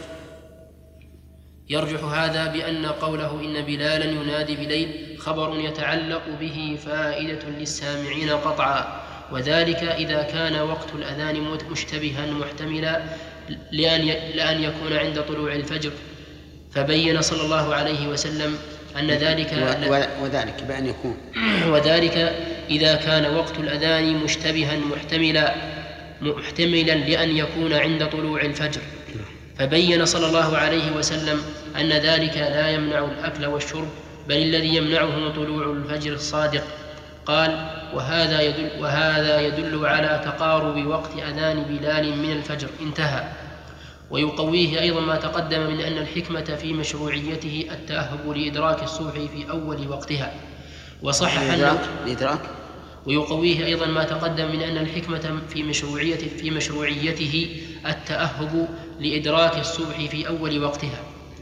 يرجح هذا بأن قوله إن بلالا ينادي بليل خبر يتعلق به فائدة للسامعين قطعا، وذلك إذا كان وقت الأذان مشتبها محتملا لأن لأن يكون عند طلوع الفجر. فبين صلى الله عليه وسلم أن ذلك وذلك بأن يكون وذلك إذا كان وقت الأذان مشتبها محتملا محتملا لأن يكون عند طلوع الفجر. فبين صلى الله عليه وسلم أن ذلك لا يمنع الأكل والشرب، بل الذي يمنعه طلوع الفجر الصادق. قال: وهذا يدل, وهذا يدل على تقارب وقت أذان بلال من الفجر. انتهى. ويقويه أيضا ما تقدم من أن الحكمة في مشروعيته التأهب لإدراك الصبح في أول وقتها. وصحح الإدراك ويقويه أيضا ما تقدم من أن الحكمة في مشروعيته, في مشروعيته التأهب لإدراك الصبح في أول وقتها.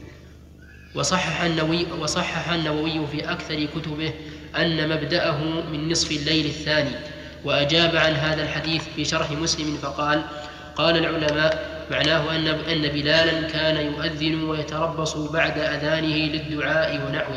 وصحح النووي, وصحح النووي في أكثر كتبه أن مبدأه من نصف الليل الثاني. وأجاب عن هذا الحديث في شرح مسلم فقال: قال العلماء معناه أن أن بلالا كان يؤذن ويتربص بعد أذانه للدعاء ونحوه،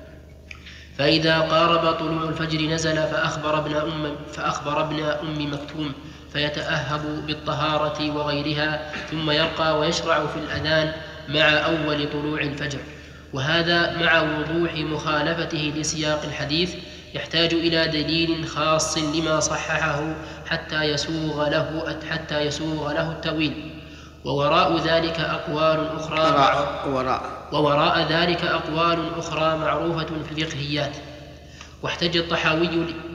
فإذا قارب طلوع الفجر نزل فأخبر ابن أم, فأخبر ابن أم مكتوم فيتأهب بالطهارة وغيرها، ثم يرقى ويشرع في الأذان مع أول طلوع الفجر. وهذا مع وضوح مخالفته لسياق الحديث يحتاج إلى دليل خاص لما صححه حتى يسوغ له حتى يسوغ له التأويل. ووراء ذلك أقوال أخرى وراء, ووراء ذلك أقوال أخرى معروفة في الفقهيات. واحتج الطحاوي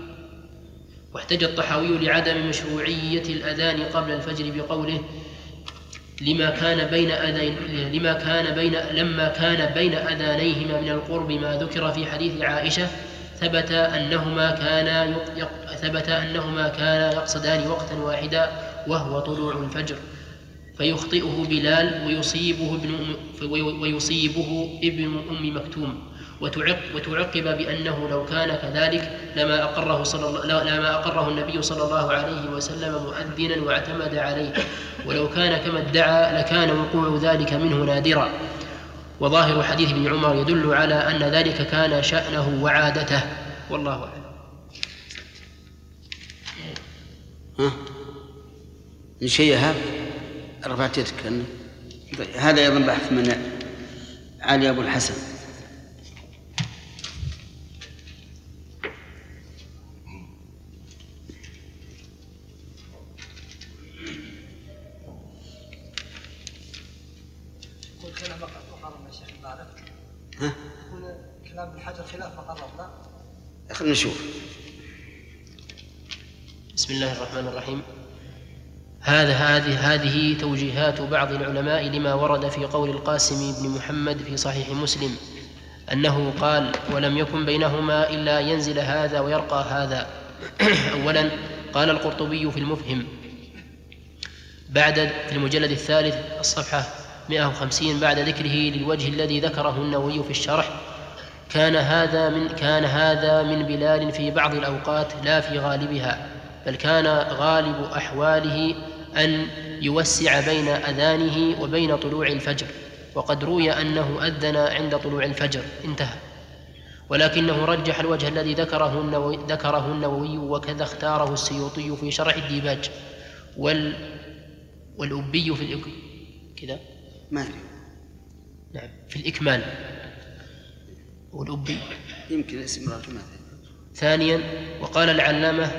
واحتج الطحاوي لعدم مشروعية الأذان قبل الفجر بقوله: لما كان بين أذين لما كان بين لما كان بين أذانيهما من القرب ما ذكر في حديث عائشة، ثبت أنهما كانا ثبت أنهما كانا يقصدان وقتا واحدا وهو طلوع الفجر، فيخطئه بلال ويصيبه ابن ويصيبه ابن أم مكتوم. وتعقب بأنه لو كان كذلك لما أقره, صلى الله لما أقره النبي صلى الله عليه وسلم مؤذنا واعتمد عليه، ولو كان كما ادعى لكان وقوع ذلك منه نادرا. وظاهر حديث ابن عمر يدل على أن ذلك كان شأنه وعادته، والله أعلم. ها شيء هذا رفعت يدك. هذا أيضا بحث من علي أبو الحسن. ها؟ كلام ابن حجر خلاف ما قررنا. خلينا نشوف. بسم الله الرحمن الرحيم. هذا هذه هذه توجيهات بعض العلماء لما ورد في قول القاسم بن محمد في صحيح مسلم أنه قال: ولم يكن بينهما إلا ينزل هذا ويرقى هذا. أولا، قال القرطبي في المفهم بعد في المجلد الثالث الصفحة مئة وخمسين بعد ذكره للوجه الذي ذكره النووي في الشرح: كان هذا من كان هذا من بلال في بعض الأوقات لا في غالبها، بل كان غالب أحواله أن يوسع بين أذانه وبين طلوع الفجر، وقد روي أنه أذن عند طلوع الفجر. انتهى. ولكنه رجح الوجه الذي ذكره النووي, ذكره النووي وكذا اختاره السيوطي في شرح الديباج وال والأبي في الإك... كذا ما نعم في الإكمال والأبي يمكن اسم رجل. ثانيا وقال العلامة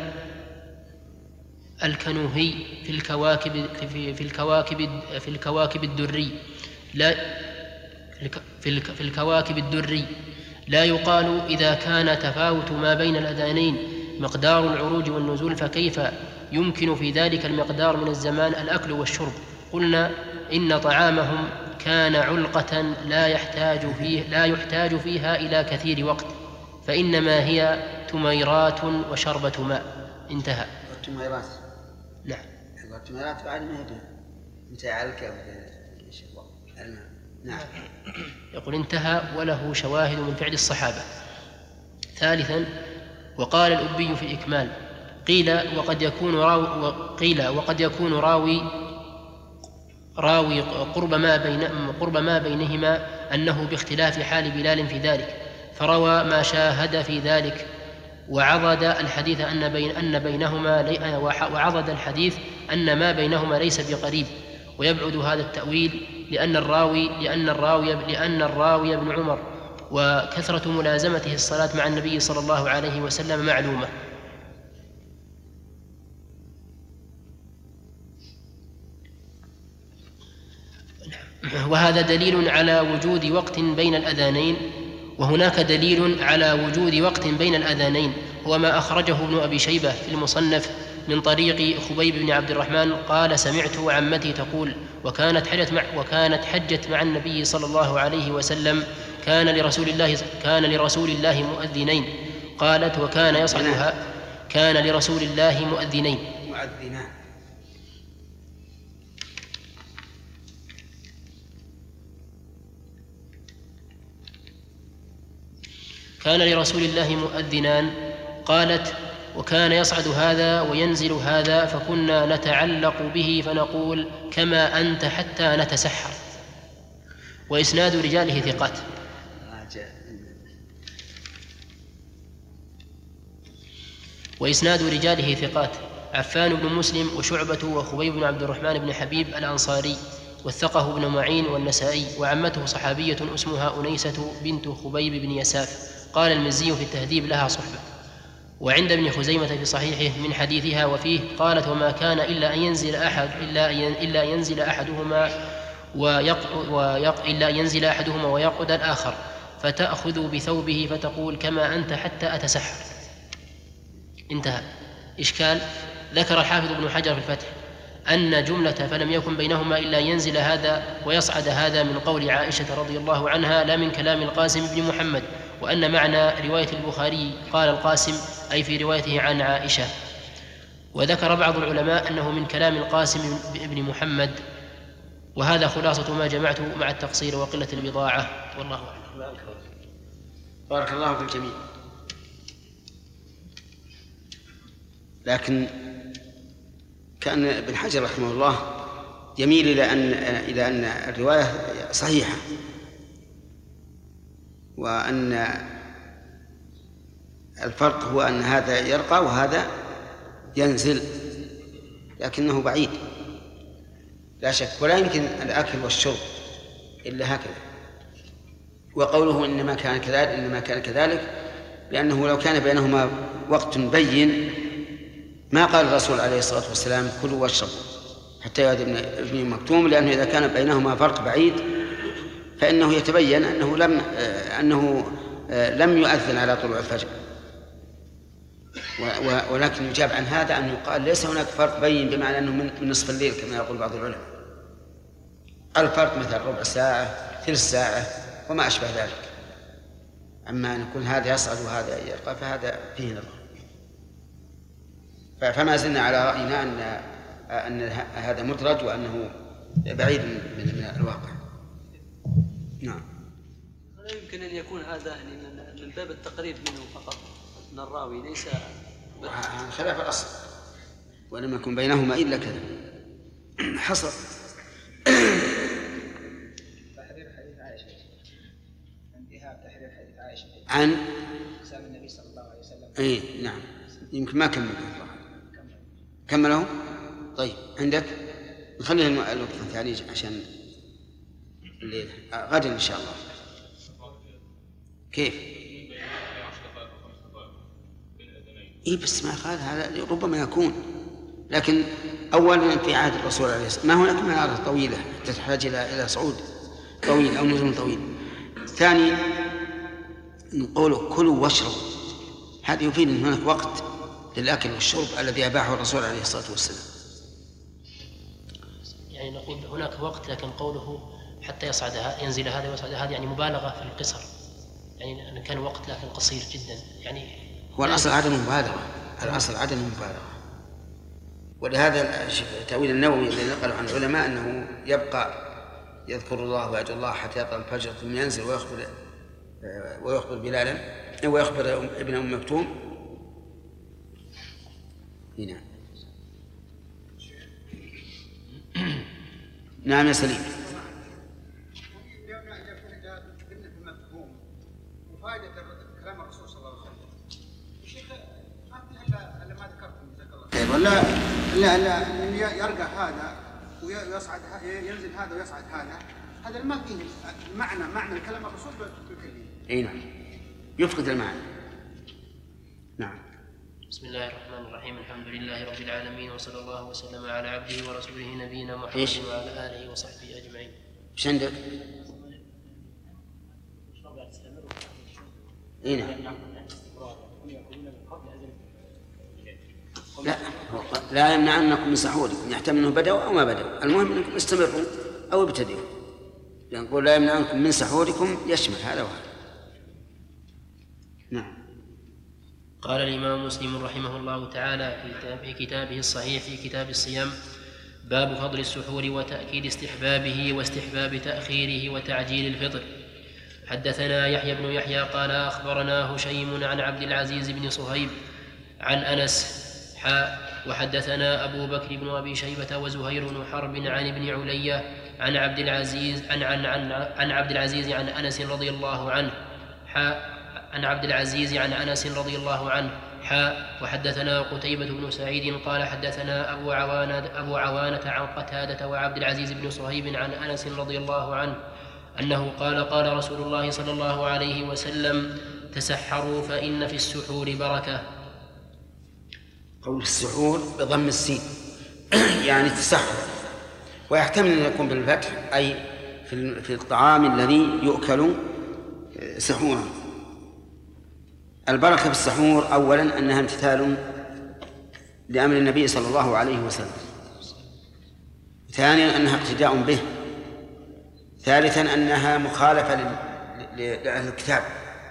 الكنوهي في الكواكب في, في الكواكب في الكواكب الدري لا في, في الكواكب الدري لا يقال إذا كان تفاوت ما بين الأذانين مقدار العروج والنزول فكيف يمكن في ذلك المقدار من الزمان الأكل والشرب؟ قلنا إن طعامهم كان علقة لا يحتاج فيه لا يحتاج فيها إلى كثير وقت، فإنما هي تميرات وشربة ماء. انتهى. التميرات نعم. التميرات بعد ما يدري متى علكة الماء. نعم. يقول انتهى وله شواهد من فعل الصحابة. ثالثا وقال الأبي في الإكمال قيل وقد يكون راوي قيل وقد يكون راوي راوي قرب ما بين قرب ما بينهما أنه باختلاف حال بلال في ذلك، فروى ما شاهد في ذلك وعضد الحديث أن بين أن بينهما لي وعضد الحديث أن ما بينهما ليس بقريب، ويبعد هذا التأويل لأن الراوي لأن الراوي لأن الراوي ابن عمر، وكثرة ملازمته الصلاة مع النبي صلى الله عليه وسلم معلومة. وهذا دليل على وجود وقت بين الأذانين، وهناك دليل على وجود وقت بين الأذانين هو ما أخرجه ابن أبي شيبة في المصنف من طريق خبيب بن عبد الرحمن قال سمعت عمتي تقول وكانت حجت مع وكانت حجت مع النبي صلى الله عليه وسلم كان لرسول الله كان لرسول الله مؤذنين، قالت وكان يصعدها كان لرسول الله مؤذنين مؤذنان كان لرسول الله مؤذنان، قالت وكان يصعد هذا وينزل هذا فكنا نتعلق به فنقول كما أنت حتى نتسحر. وإسناد رجاله ثقات. وإسناد رجاله ثقات عفان بن مسلم وشعبة وخبيب بن عبد الرحمن بن حبيب الأنصاري وثقه ابن معين والنسائي، وعمته صحابية اسمها أنيسة بنت خبيب بن يساف. قال المزي في التهذيب لها صحبة. وعند ابن خزيمة في صحيحه من حديثها وفيه قالت وما كان إلا أن ينزل أحد إلا إلا ينزل أحدهما ويق ويق إلا ينزل أحدهما ويقعد الآخر فتأخذ بثوبه فتقول كما أنت حتى أتسحر. انتهى. إشكال. ذكر الحافظ ابن حجر في الفتح أن جملة فلم يكن بينهما إلا ينزل هذا ويصعد هذا من قول عائشة رضي الله عنها لا من كلام القاسم بن محمد، وأن معنى رواية البخاري قال القاسم أي في روايته عن عائشة. وذكر بعض العلماء أنه من كلام القاسم بن محمد، وهذا خلاصة ما جمعت مع التقصير وقلة البضاعة، والله أعلم. بارك الله في الجميع. لكن كان ابن حجر رحمه الله يميل إلى أن إلى أن الرواية صحيحة، وأن الفرق هو أن هذا يرقى وهذا ينزل، لكنه بعيد لا شك، ولا يمكن الأكل والشرب إلا هكذا. وقوله إنما كان كذلك إنما كان كذلك لأنه لو كان بينهما وقت بين ما قال الرسول عليه الصلاة والسلام كلوا واشربوا حتى يأتي ابن مكتوم، لأنه إذا كان بينهما فرق بعيد فإنه يتبين أنه لم أنه لم يؤذن على طلوع الفجر. ولكن يجاب عن هذا أن يقال ليس هناك فرق بين بمعنى أنه من نصف الليل كما يقول بعض العلماء. الفرق مثل ربع ساعة ثلث ساعة وما أشبه ذلك. أما أن يكون هذا يصعد وهذا يرقى فهذا فيه نظر. فما زلنا على رأينا أن أن هذا مدرج وأنه بعيد من الواقع. نعم. لا يمكن أن يكون هذا من باب التقريب منه فقط من الراوي، ليس خلاف الأصل، ولم يكن بينهما إلا كذا حصل. تحرير عن إقسام النبي صلى الله عليه وسلم. اي نعم، يمكن ما كمل كمله. طيب عندك نخليها الوقت الثاني عشان الليلة غدا إن شاء الله. كيف؟ إيه بس ما قال هذا ربما يكون، لكن أولا في عهد الرسول عليه الصلاة والسلام ما هناك منارة طويلة تحتاج إلى إلى صعود طويل أو نزول طويل. ثاني نقول كلوا واشربوا، هذا يفيد أن هناك وقت للأكل والشرب الذي أباحه الرسول عليه الصلاة والسلام. يعني نقول هناك وقت، لكن قوله حتى يصعد ينزل هذا ويصعد هذا يعني مبالغة في القصر، يعني كان وقت لكن قصير جدا. يعني هو الأصل عدم المبالغة، الأصل عدم المبالغة. ولهذا تأويل النووي الذي نقل عن العلماء أنه يبقى يذكر الله ويدعو الله حتى يطلع الفجر ثم ينزل ويخبر ويخبر بلالا ويخبر ابن أم مكتوم. هنا نعم يا سليم. وفائدة كلام الرسول صلى الله عليه وسلم شيخ ما إلا ما ذكرتم جزاك الله خير، ولا لا لا يرقى هذا ويصعد ينزل هذا ويصعد هذا، هذا ما فيه المعنى معنى كلام الرسول بالكلية. اي نعم يفقد المعنى. نعم. بسم الله الرحمن الرحيم، الحمد لله رب العالمين، وصلى الله وسلم على عبده ورسوله نبينا محمد إيش؟ وعلى آله وصحبه أجمعين. ايش عندك؟ اي نعم. لا لا يمنعنكم من سحوركم، يحتمل انه بدأوا او ما بدأوا، المهم انكم استمروا او ابتدئوا. يعني نقول لا يمنعنكم من سحوركم يشمل هذا وهذا. نعم. قال الإمام مسلم رحمه الله تعالى في كتابه الصحيح في كتاب الصيام: باب فضل السحور وتأكيد استحبابه واستحباب تأخيره وتعجيل الفطر. حدثنا يحيى بن يحيى قال أخبرنا هشيم عن عبد العزيز بن صهيب عن أنس حاء وحدثنا أبو بكر بن أبي شيبة وزهير بن حرب عن ابن علية عن عبد العزيز عن عن عن, عن عبد العزيز عن أنس رضي الله عنه حاء عن عبد العزيز عن أنس رضي الله عنه حاء وحدثنا قتيبة بن سعيد قال حدثنا أبو عوانة أبو عوانة عن قتادة وعبد العزيز بن صهيب عن أنس رضي الله عنه أنه قال قال رسول الله صلى الله عليه وسلم: تسحروا فإن في السحور بركة. قول السحور بضم السين يعني تسحر، ويحتمل أن يكون بالفتح أي في الطعام الذي يؤكل سحورا. البركة في السحور أولا أنها امتثال لأمر النبي صلى الله عليه وسلم، ثانيا أنها اقتداء به، ثالثا أنها مخالفة لأهل الكتاب،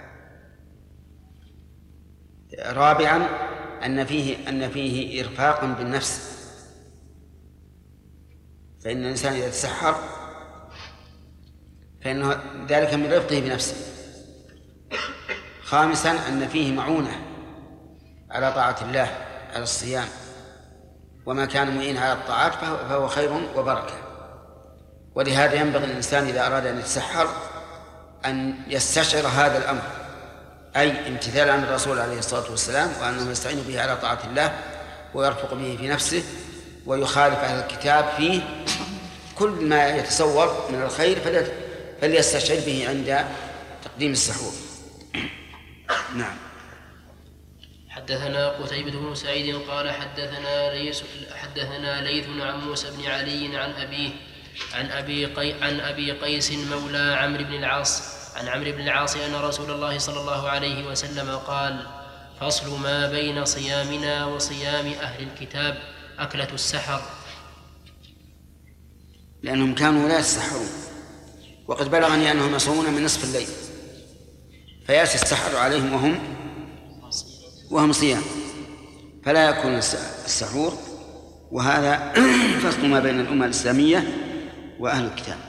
رابعا أن فيه أن فيه إرفاق بالنفس، فإن الإنسان إذا تسحر فإن ذلك من رفقه بنفسه. خامسا أن فيه معونة على طاعة الله على الصيام، وما كان معين على الطاعات فهو خير وبركة. ولهذا ينبغي الإنسان إذا أراد أن يتسحر أن يستشعر هذا الأمر، أي امتثال عن الرسول عليه الصلاة والسلام، وأنه يستعين به على طاعة الله ويرفق به في نفسه، ويخالف أهل الكتاب فيه كل ما يتصور من الخير فليستشعر به عند تقديم السحور. نعم. حدثنا قتيبة بن سعيد قال حدثنا ليث حدثنا ليث عن موسى بن علي عن أبيه عن أبي قي عن أبي قيس مولى عمرو بن العاص عن عمرو بن العاص أن رسول الله صلى الله عليه وسلم قال: فصل ما بين صيامنا وصيام أهل الكتاب أكلة السحر. لأنهم كانوا لا يتسحرون، وقد بلغني أنهم يصومون من نصف الليل، فيأتي السحر عليهم وهم وهم صيام، فلا يكون السحور. وهذا فصل ما بين الأمة الإسلامية وأهل الكتاب.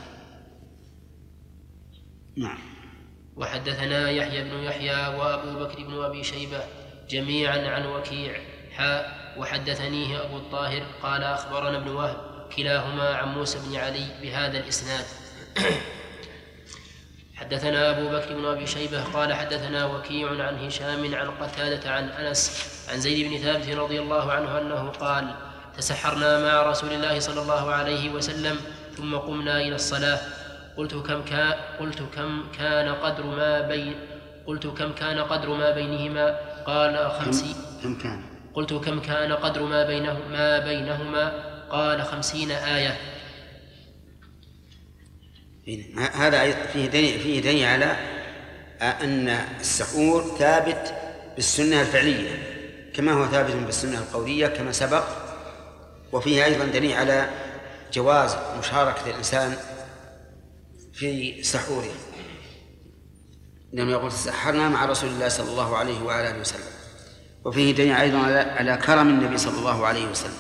نعم. وحدثنا يحيى بن يحيى وأبو بكر بن أبي شيبة جميعا عن وكيع حاء وحدثنيه أبو الطاهر قال أخبرنا ابن وهب كلاهما عن موسى بن علي بهذا الإسناد. حدثنا أبو بكر بن أبي شيبة قال حدثنا وكيع عن هشام عن قتادة عن أنس عن زيد بن ثابت رضي الله عنه أنه قال تسحرنا مع رسول الله صلى الله عليه وسلم ثم قمنا إلى الصلاة قلت كم كان قلت كم كان قدر ما بين قلت كم كان قدر ما بينهما قال خمسين كم كان قلت كم كان قدر ما بينهما ما بينهما قال خمسين آية. هذا فيه دليل فيه دليل على أن السحور ثابت بالسنة الفعلية كما هو ثابت بالسنة القولية كما سبق، وفيه أيضا دليل على جواز مشاركة الإنسان في سحوره، لأنه يقول تسحرنا مع رسول الله صلى الله عليه وعلى آله وسلم. وفيه دليل أيضا على كرم النبي صلى الله عليه وسلم،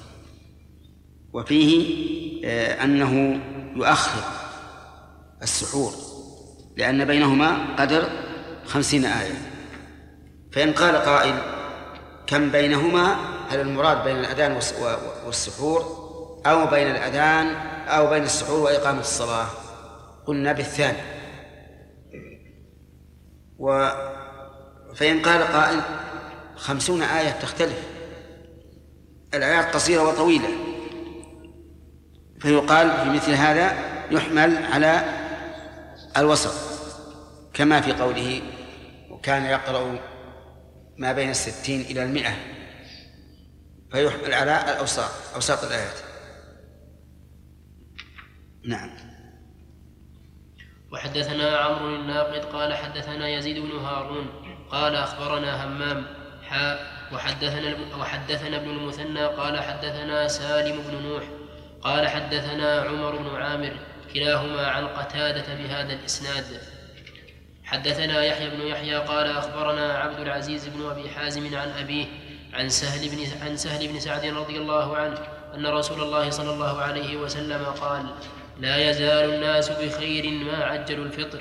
وفيه أنه يؤخر السحور لأن بينهما قدر خمسين آية. فإن قال قائل كم بينهما، هل المراد بين الأذان والسحور أو بين الأذان أو بين السحور وإقامة الصلاة؟ قلنا بالثاني. و فإن قال قائل خمسون آية تختلف، الآيات قصيرة وطويلة، فيقال في مثل هذا يحمل على الوسط كما في قوله وكان يقرأ ما بين الستين إلى المئة، فيحمل على الأوساط أوساط الآيات. نعم. وحدثنا عمرو الناقد قال حدثنا يزيد بن هارون قال أخبرنا همام حاء وحدثنا وحدثنا ابن المثنى قال حدثنا سالم بن نوح قال حدثنا عمر بن عامر كلاهما عن قتادة بهذا الإسناد. حدثنا يحيى بن يحيى قال أخبرنا عبد العزيز بن أبي حازم عن أبيه عن سهل بن عن سهل بن سعد رضي الله عنه أن رسول الله صلى الله عليه وسلم قال لا يزال الناس بخير ما عجلوا الفطر.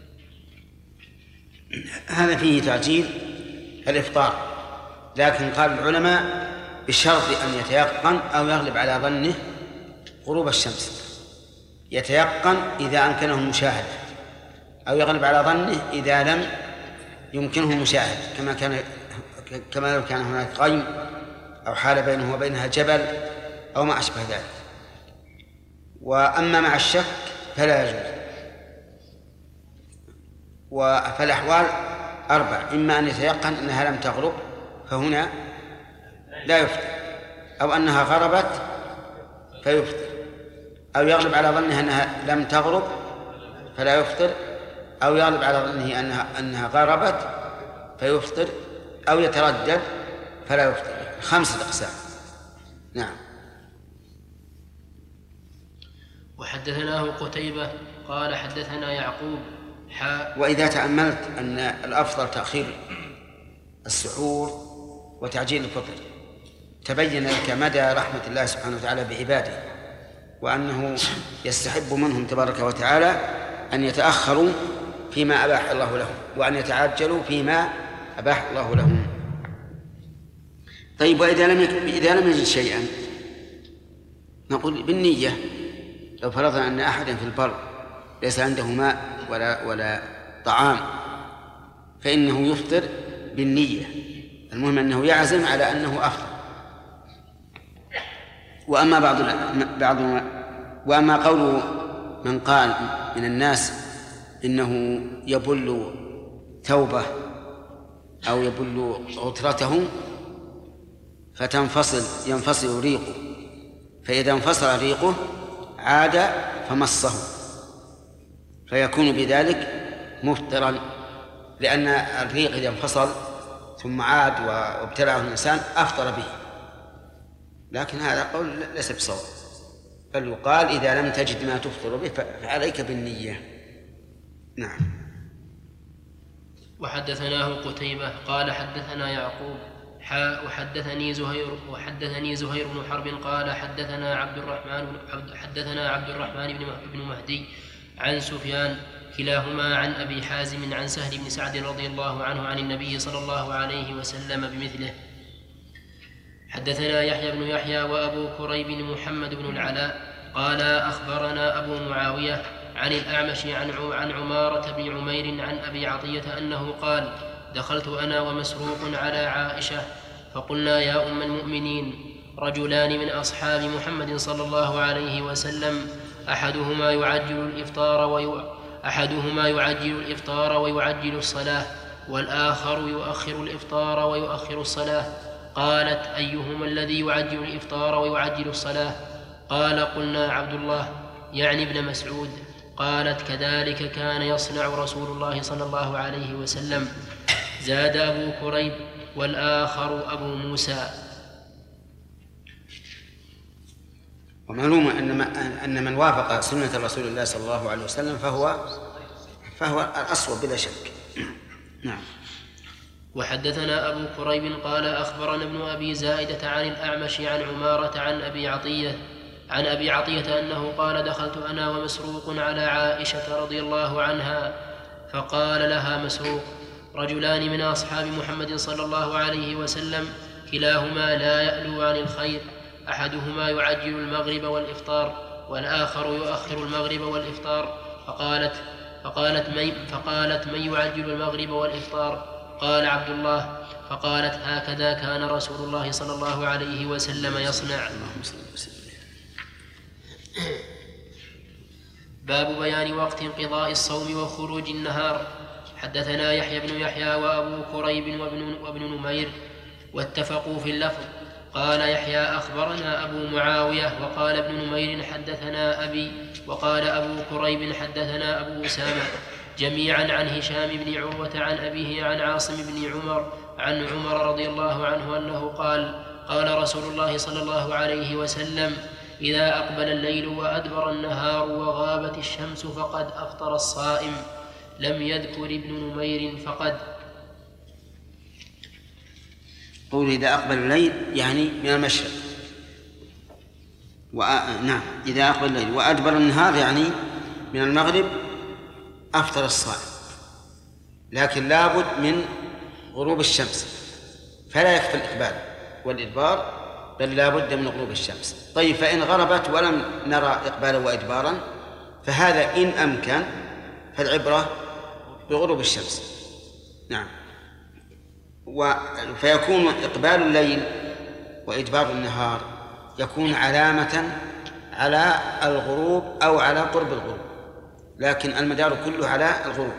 هذا فيه تعجيل الإفطار، لكن قال العلماء بشرط أن يتيقن أو يغلب على ظنه غروب الشمس. يتيقن إذا أمكنه المشاهدة، أو يغلب على ظنه إذا لم يمكنه المشاهدة، كما كان كما لو كان هناك غيم أو حال بينه وبينها جبل أو ما أشبه ذلك. وأما مع الشك فلا يجوز. فالأحوال أربع: إما أن يتيقن أنها لم تغرب فهنا لا يفطر، أو أنها غربت فيفطر، أو يغلب على ظنه أنها لم تغرب فلا يفطر، أو يغلب على ظنه أنها أنها غربت فيفطر، أو يتردد فلا يفطر. خمسة أقسام. نعم. وحدثناه قتيبة قال حدثنا يعقوب حاء. وإذا تأملت أن الأفضل تأخير السحور وتعجيل الفطر تبين لك مدى رحمة الله سبحانه وتعالى بعباده، وأنه يستحب منهم تبارك وتعالى أن يتأخروا فيما أباح الله لهم، وأن يتعجلوا فيما أباح الله لهم. طيب، وإذا لم إذا لم يجد شيئا نقول بالنية. لو فرضنا أن أحدا في البر ليس عنده ماء ولا ولا طعام فإنه يفطر بالنية، المهم أنه يعزم على أنه أفطر. وأما بعض بعض وأما قول من قال من الناس إنه يبل ثوبه أو يبل غترته فتنفصل ينفصل ريقه، فإذا انفصل ريقه عاد فمصه فيكون بذلك مفطرا، لأن الريق إذا انفصل ثم عاد وابتلعه الإنسان أفطر به. لكن هذا قول ليس بصواب، بل يقال إذا لم تجد ما تفطر به فعليك بالنية. نعم. وحدثناه قتيبة قال حدثنا يعقوب حاء وحدثني زهير وحدثني زهير بن حرب قال حدثنا عبد الرحمن حدثنا عبد الرحمن بن مهدي عن سفيان كلاهما عن أبي حازم عن سهل بن سعد رضي الله عنه عن النبي صلى الله عليه وسلم بمثله. حدثنا يحيى بن يحيى وأبو كريب محمد بن العلاء قال أخبرنا أبو معاوية عن الأعمش عن عمارة بن عمير عن أبي عطية أنه قال: دخلت أنا ومسروق على عائشة فقلنا: يا أم المؤمنين، رجلان من أصحاب محمد صلى الله عليه وسلم أحدهما يعجل الإفطار ويو... أحدهما يعجل الإفطار ويعجل الصلاة، والآخر يؤخر الإفطار ويؤخر الصلاة. قالت: أيهما الذي يعجل الإفطار ويعجل الصلاة؟ قال: قلنا: عبد الله، يعني ابن مسعود. قالت: كذلك كان يصنع رسول الله صلى الله عليه وسلم. زاد أبو كريب: والآخر أبو موسى. ومعلوم أن أن من وافق سنة رسول الله صلى الله عليه وسلم فهو فهو الأصوب بلا شك. نعم. وحدثنا أبو كريب قال: أخبرنا ابن أبي زائدة عن الأعمش عن عمارة عن أبي عطية عن أبي عطية أنه قال: دخلت أنا ومسروق على عائشة رضي الله عنها فقال لها مسروق: رجلان من أصحاب محمد صلى الله عليه وسلم كلاهما لا يألو عن الخير، أحدهما يعجل المغرب والإفطار والآخر يؤخر المغرب والإفطار. فقالت فقالت من, فقالت من يعجل المغرب والإفطار؟ قال: عبد الله. فقالت: هكذا كان رسول الله صلى الله عليه وسلم يصنع. باب بيان وقت انقضاء الصوم وخروج النهار. حدثنا يحيى بن يحيى وأبو كريب وابن, وابن نمير واتفقوا في اللفظ. قال يحيى: أخبرنا أبو معاوية، وقال ابن نمير: حدثنا أبي، وقال أبو كريب: حدثنا أبو أسامة، جميعا عن هشام بن عروة عن أبيه عن عاصم بن عمر عن عمر رضي الله عنه أنه قال: قال رسول الله صلى الله عليه وسلم: إذا أقبل الليل وأدبر النهار وغابت الشمس فقد أفطر الصائم. لم يذكر ابن نمير فقد. قول إذا أقبل الليل يعني من المشرق، وأ... نعم إذا أقبل الليل وأدبر النهار يعني من المغرب أفطر الصائم، لكن لابد من غروب الشمس، فلا يكفي الإقبال والإدبار، بل لابد من غروب الشمس. طيب، فإن غربت ولم نرى إقبالا وإدبارا فهذا إن أمكن، فالعبرة بغروب الشمس. نعم. و... فيكون إقبال الليل وإدبار النهار يكون علامة على الغروب أو على قرب الغروب، لكن المدار كله على الغروب.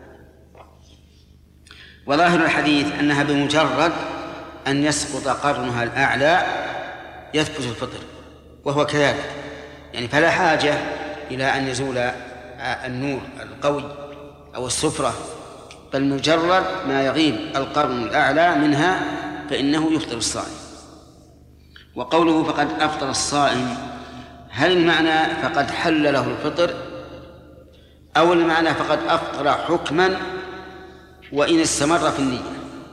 وظاهر الحديث أنها بمجرد أن يسقط قرنها الأعلى يثبت الفطر، وهو كذلك، يعني فلا حاجة إلى أن يزول النور القوي أو السفرة، بل مجرد ما يغيب القرن الأعلى منها فإنه يفطر الصائم. وقوله فقد أفطر الصائم، هل المعنى فقد حل له الفطر، أو المعنى فقد أفطر حكما وإن استمر في النية؟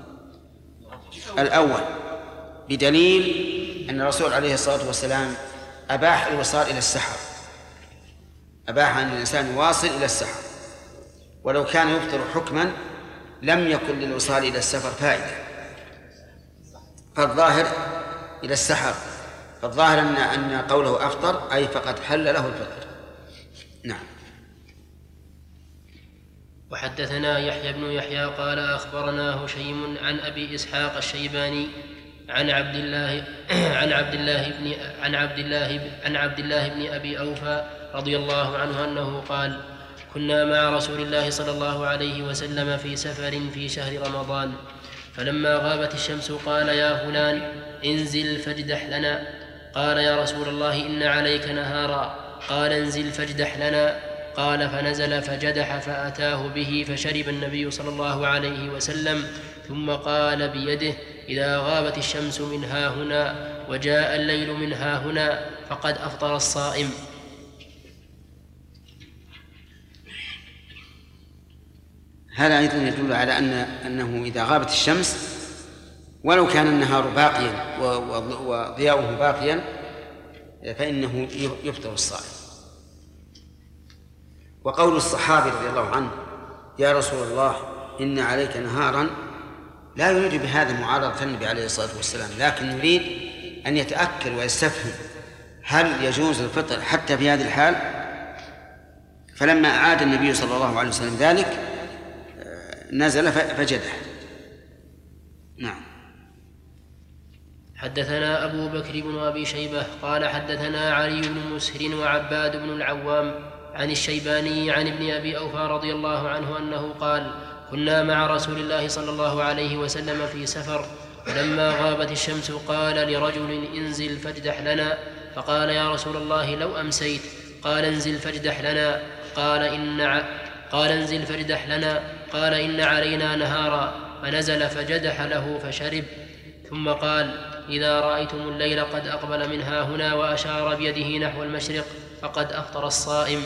الأول، بدليل أن الرسول عليه الصلاة والسلام أباح الوصال إلى السحر، أباح أن الإنسان يواصل إلى السحر، ولو كان يفطر حكما لم يكن للوصال إلى السفر فائدة، فالظاهر إلى السحر، فالظاهر أن أن قوله أفطر أي فقد حل له الفطر. نعم. وحدثنا يحيى بن يحيى قال: أخبرنا هشيم عن أبي إسحاق الشيباني عن عبد الله عن عبد الله بن عن عبد الله عن عبد الله بن أبي أوفى رضي الله عنه أنه قال: كنا مع رسول الله صلى الله عليه وسلم في سفر في شهر رمضان، فلما غابت الشمس قال: يا فلان انزل فاجدح لنا. قال: يا رسول الله إن عليك نهارا. قال: انزل فاجدح لنا. قال: فنزل فجدح فأتاه به فشرب النبي صلى الله عليه وسلم، ثم قال بيده: إذا غابت الشمس من ها هنا وجاء الليل من ها هنا فقد أفطر الصائم. هذا أيضا يدل على أن أنه إذا غابت الشمس ولو كان النهار باقيا وضياؤه باقيا فإنه يفطر الصائم. وقول الصحابي رضي الله عنه: يا رسول الله إن عليك نهارا، لا يريد بهذا معارضة النبي عليه الصلاة والسلام، لكن يريد أن يتأكد ويستفهم هل يجوز الفطر حتى في هذه الحال، فلما أعاد النبي صلى الله عليه وسلم ذلك نزل فجدح. نعم. حدثنا أبو بكر بن أبي شيبة قال حدثنا علي بن مسهر وعباد بن العوام عن الشيباني عن ابن أبي أوفى رضي الله عنه أنه قال كنا مع رسول الله صلى الله عليه وسلم في سفر، فلما غابت الشمس قال لرجل انزل فاجدح لنا، فقال يا رسول الله لو أمسيت، قال انزل فاجدح لنا، قال إن ع... قال انزل فاجدح لنا، قال إن علينا نهارا، فنزل فجدح له فشرب، ثم قال إذا رأيتم الليل قد أقبل من ها هنا، وأشار بيده نحو المشرق، فقد أفطر الصائم.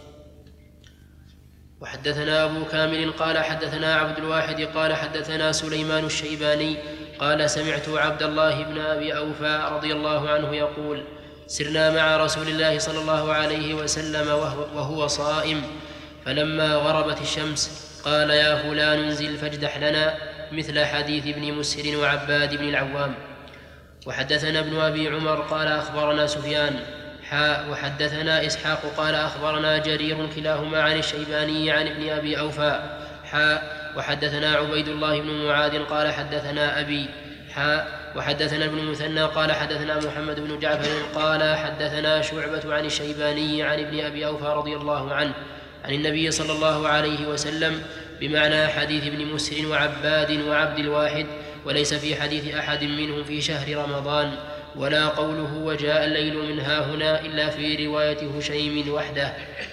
وحدثنا أبو كامل قال حدثنا عبد الواحد قال حدثنا سليمان الشيباني قال سمعت عبد الله بن أبي أوفى رضي الله عنه يقول سرنا مع رسول الله صلى الله عليه وسلم وهو, وهو صائم، فلما غربت الشمس قال يا فلان انزل فاجدح لنا، مثل حديث ابن مسهر وعباد بن العوام. وحدثنا ابن أبي عمر قال أخبرنا سفيان حاء وحدثنا إسحاق قال أخبرنا جرير كلاهما عن الشيباني عن ابن أبي أوفى حاء وحدثنا عبيد الله بن معاذ قال حدثنا أبي حاء وحدثنا ابن مثنى قال حدثنا محمد بن جعفر قال حدثنا شعبة عن الشيباني عن ابن أبي أوفى رضي الله عنه عن النبي صلى الله عليه وسلم بمعنى حديث ابن مسهر وعباد وعبد الواحد، وليس في حديث أحد منهم في شهر رمضان، ولا قوله وجاء الليل من ها هنا إلا في رواية هشيم وحده.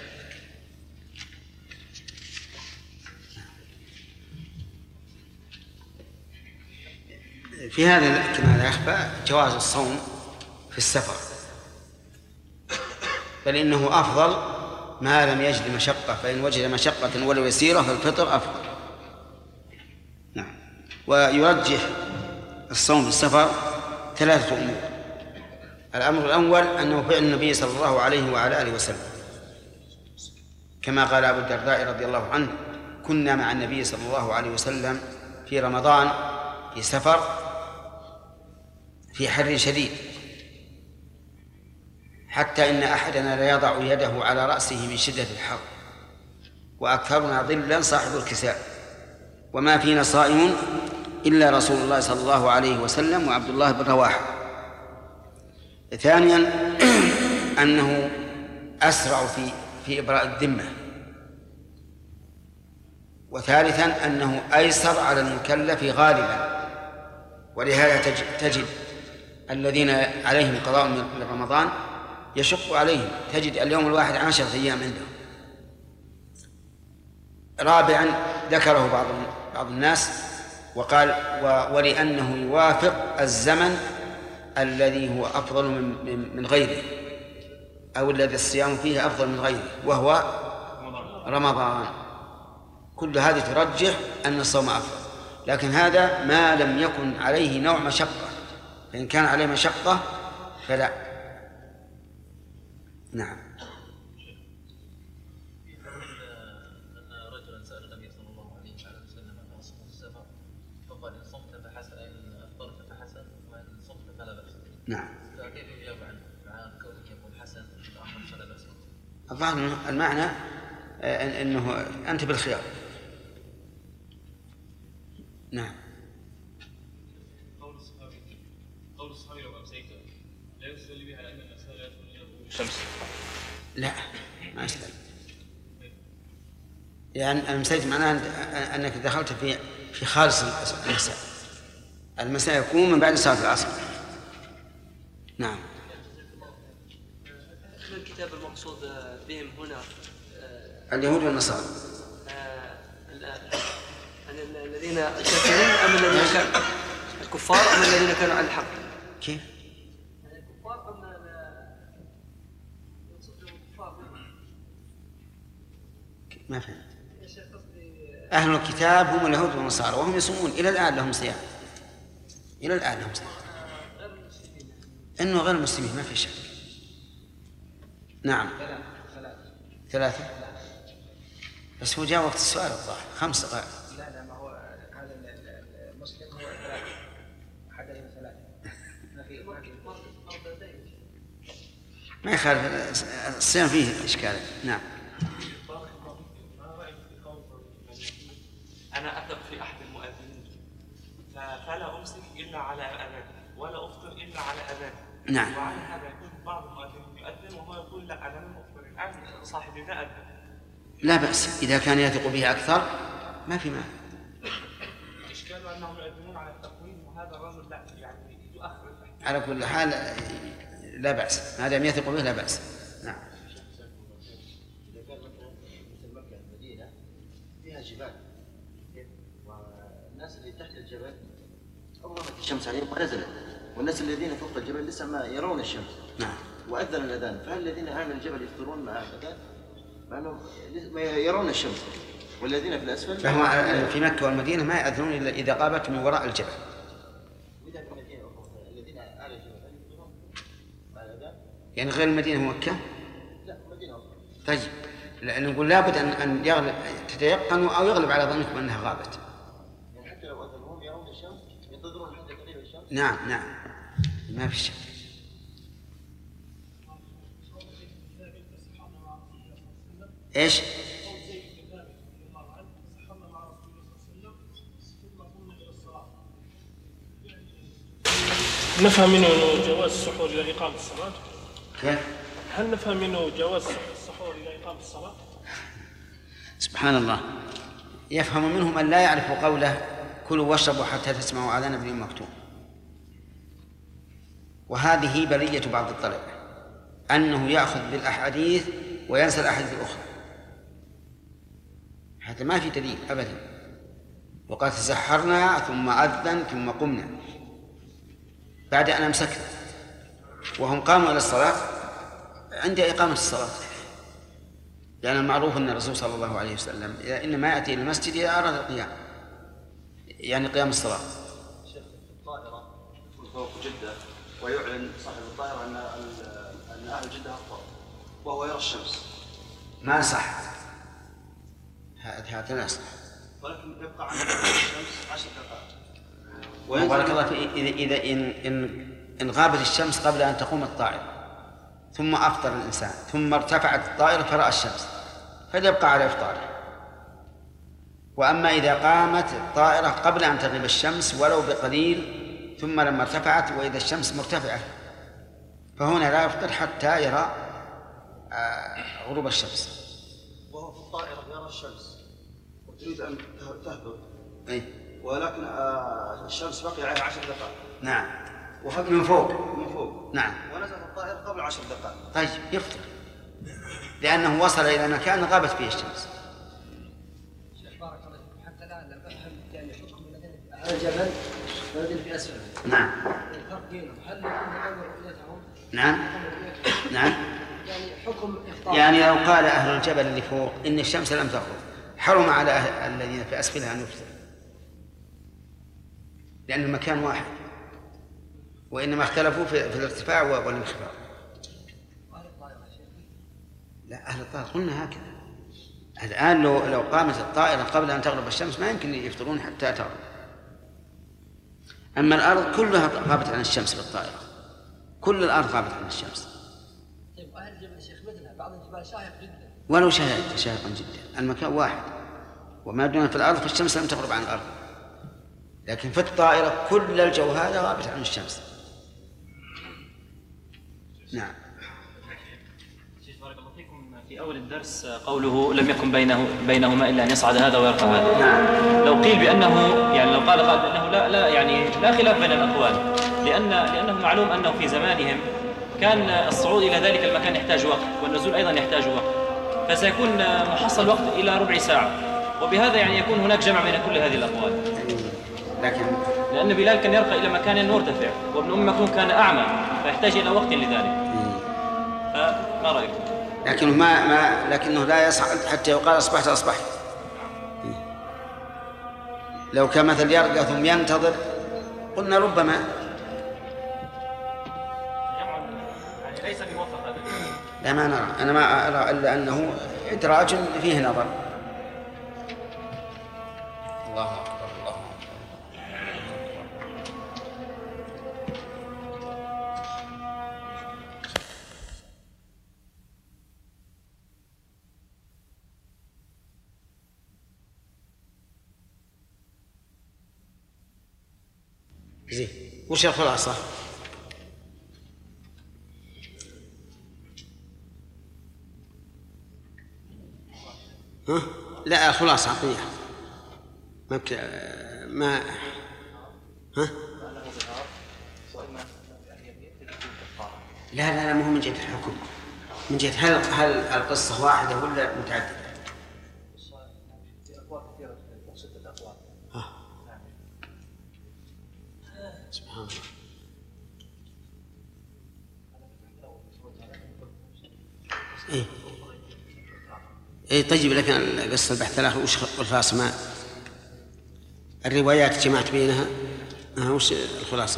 في هذا كما لا يخفى جواز الصوم في السفر، بل إنه أفضل ما لم يجد مشقة، فإن وجد مشقة ولو يسيرة فالفطر أفضل. نعم. ويرجح الصوم في السفر ثلاثة أمور. الأمر الأول أنه فعل النبي صلى الله عليه وعلى آله وسلم، كما قال أبو الدرداء رضي الله عنه كنا مع النبي صلى الله عليه وسلم في رمضان في سفر في حر شديد، حتى إن أحدنا لا يضع يده على رأسه من شدة الحر، وأكثرنا ظلا صاحب الكساء، وما فينا صائم إلا رسول الله صلى الله عليه وسلم وعبد الله بن رواحة. ثانيا أنه أسرع في في إبراء الذمة. وثالثا أنه أيسر على المكلف غالبا، ولهذا تجد الذين عليهم قضاء من رمضان يشق عليهم، تجد اليوم الواحد عشرة أيام عندهم. رابعا ذكره بعض بعض الناس وقال ولأنه يوافق الزمن الذي هو أفضل من من غيره، أو الذي الصيام فيه أفضل من غيره، وهو رمضان. كل هذه ترجح أن الصوم أفضل، لكن هذا ما لم يكن عليه نوع مشقة، فإن كان عليه مشقة فلا. نعم. نعم. الظاهر المعنى أنه أنت بالخيار. نعم. قول الصحابي قول الصحابي لو أمسيت لا يستدل به على أن الإنسان لا يدخل إلى الشمس. لا ما يستدل، يعني أمسيت معناه أنك دخلت في في خالص المساء. المساء يكون من بعد صلاة العصر. نعم. الكتاب المقصود بهم هنا اليهود والنصارى، الذين الكافرين أم الذين كانوا الكفار أم الذين كانوا على الحق؟ كيف؟ الكفار أم الكفار؟ ما فهمت. أهل الكتاب هم اليهود والنصارى، وهم يصومون إلى الآن، لهم صيام إلى الآن لهم صيام. إنه غير مسلمين ما في شك. نعم. ثلاثة. بس هو جاء وقت السؤال الظاهر خمس دقائق. لا لا ما هو هذا المسلم هو ثلاثة، حدث ثلاثة. ما في ما يخالف الصيام فيه إشكال. نعم. أنا أثق في أحد المؤذنين فلا أمسك إلا على أذان ولا أفطر إلا على أذان. نعم. وعلى هذا يكون بعض المؤذنين يؤذن وهو يقول لا أنا لم أفطر الآن صاحبي لا أذن. لا بأس إذا كان يثق به أكثر ما في مانع. إشكاله أنهم يؤذنون على التقويم وهذا الرجل لا يعني يؤخر. على كل حال لا بأس ما دام يثق به لا بأس. نعم. إذا كان مثلا مثل مكة المدينة فيها جبال والناس اللي تحت الجبل أظلمت الشمس عليهم ونزلت والناس الذين فوق الجبل لسه ما يرون الشمس. نعم. وأذن الأذان فهل الذين أعلى الجبل يفطرون مع الأذان؟ مع أنهم ما يرون الشمس والذين في الأسفل فهو في مكة والمدينة ما يأذنون إلا إذا غابت من وراء الجبل. وإذا في المدينة الذين أعلى الجبل هل يفطرون مع الأذان؟ يعني غير المدينة ومكة؟ لا المدينة أخرى. طيب لأن نقول لابد أن أن يغلب تتيقنوا أو يغلب على ظنكم أنها غابت. يعني حتى لو أذنهم يرون الشمس ينتظرون حتى تغيب الشمس. نعم نعم ما في شك. ايش؟ نفهم منه جواز السحور إلى إقامة الصلاة؟ كيف؟ هل نفهم منه جواز السحور إلى إقامة الصلاة؟ سبحان الله يفهم منه من لا يعرف قوله كلوا واشربوا حتى تسمعوا آذان ابن مكتوم. وهذه بلية بعض الطلبة أنه يأخذ بالأحاديث وينسى الأحاديث الأخرى. هذا ما في دليل أبدا. وقد تسحرنا ثم أذن ثم قمنا بعد أن أمسكنا وهم قاموا إلى الصلاة عند إقامة الصلاة، لأن المعروف أن الرسول صلى الله عليه وسلم إنما يأتي إلى المسجد إذا أراد القيام يعني قيام الصلاة. شيخ الطائرة فوق جدة ويعلن صاحب الطائرة أن أن أهل جدة أفطر وهو يرى الشمس. ما صح هذا لا يصح. ولكن يبقى عن الشمس عشر دقائق. وبارك الله فيه إذا إذا إن إن إن غابت الشمس قبل أن تقوم الطائرة ثم أفطر الإنسان ثم ارتفعت الطائرة فرأى الشمس فليبقى على إفطاره. وأما إذا قامت الطائرة قبل أن تغيب الشمس ولو بقليل ثم لما ارتفعت وإذا الشمس مرتفعة فهنا لا يفطر حتى يرى غروب الشمس. وهو في الطائرة يرى الشمس وتريد أن تهبط أي. ولكن آه الشمس بقي عليها عشر دقائق. نعم. من فوق. من فوق. نعم. ونزلت الطائرة قبل عشر دقائق. طيب يفطر لأنه وصل إلى مكان غابت فيه الشمس. شيخ بارك الله فيكم حتى الآن لم أفهم يعني حكم الذين على الجبل والذين في أسفله. نعم. الفرق بينهم هل يكون أول رؤيتهم؟ نعم. نعم. يعني حكم إفطار. يعني لو قال أهل الجبل اللي فوق إن الشمس لم تغرب حرم على أهل الذين في أسفلها أن يفطر لأن المكان واحد وإنما اختلفوا في, في الارتفاع والانخفاض. لا أهل الطائرة قلنا هكذا. الآن لو لو قامت الطائرة قبل أن تغرب الشمس ما يمكن يفطرون حتى تغرب. أما الأرض كلها غابت عن الشمس بالطائرة كل الأرض غابت عن الشمس. طيب أهل الجبل شيخ مثلها بعض الجبال شاهق جدا ولو شاهق شاهقا جدا المكان واحد وما دون في الأرض فالشمس لم تغرب عن الأرض لكن في الطائرة كل الجو هذا غابت عن الشمس. نعم. شيخ بارك الله فيكم في أول الدرس قوله لم يكن بينه بينهما إلا أن يصعد هذا ويرقى هذا. نعم. لو قيل بأنه يعني لو قال قال بأنه لا لا يعني لا خلاف بين الأقوال لأن لأنه معلوم أنه في زمانهم كان الصعود إلى ذلك المكان يحتاج وقت والنزول أيضا يحتاج وقت فسيكون محصل وقت إلى ربع ساعة وبهذا يعني يكون هناك جمع بين كل هذه الأقوال. لكن لأن بلال كان يرقى إلى مكان مرتفع وابن أم مكتوم كان أعمى فيحتاج إلى وقت لذلك. فما رأيكم؟ لكنه ما ما لكنه لا يصعد حتى يقال أصبحت أصبحت. لو كان مثل يرقى ثم ينتظر قلنا ربما يعني ليس بموفق هذا. لا ما نرى أنا ما أرى إلا أنه إدراج فيه نظر. الله أكبر. زين. وش الخلاصة؟ ها؟ لا خلاص عقلية ما بك... ما ها؟ لا لا لا مو من جهة الحكم، من جهة هل هل القصة واحدة ولا متعددة؟ سبحان الله. إيه إيه طيب، لكن قصة البحث الآخر وش الخلاصة؟ ما الروايات جمعت بينها، ها وش الخلاصة؟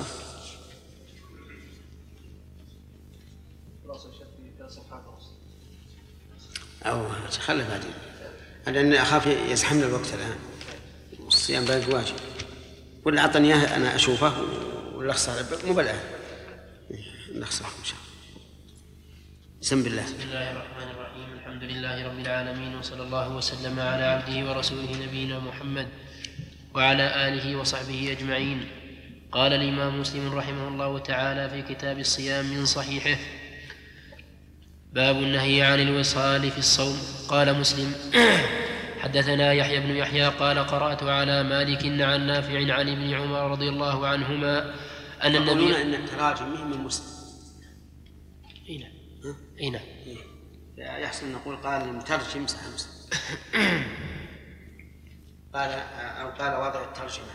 أو خلي بعدين، لأن أخاف يزحمنا الوقت الآن والصيام باقي واجب، ولا أعطني إياه أنا أشوفه ولا أخسر مو بالآن نخسر إن شاء الله. بسم الله. بسم الله الرحمن الرحيم. الحمد لله رب العالمين، وصلى الله وسلم على عبده ورسوله نبينا محمد وعلى آله وصحبه أجمعين. قال الإمام مسلم رحمه الله تعالى في كتاب الصيام من صحيحه: باب النهي عن الوصال في الصوم. قال مسلم: حدثنا يحيى بن يحيى قال قرأت على مالك عن نافع عن ابن عمر رضي الله عنهما أن النبي يقولون أن التراجم مهم من مسلم. أين أين يحسن نقول قال المترجم صحيح مسلم قال أو قال وضع الترجمة.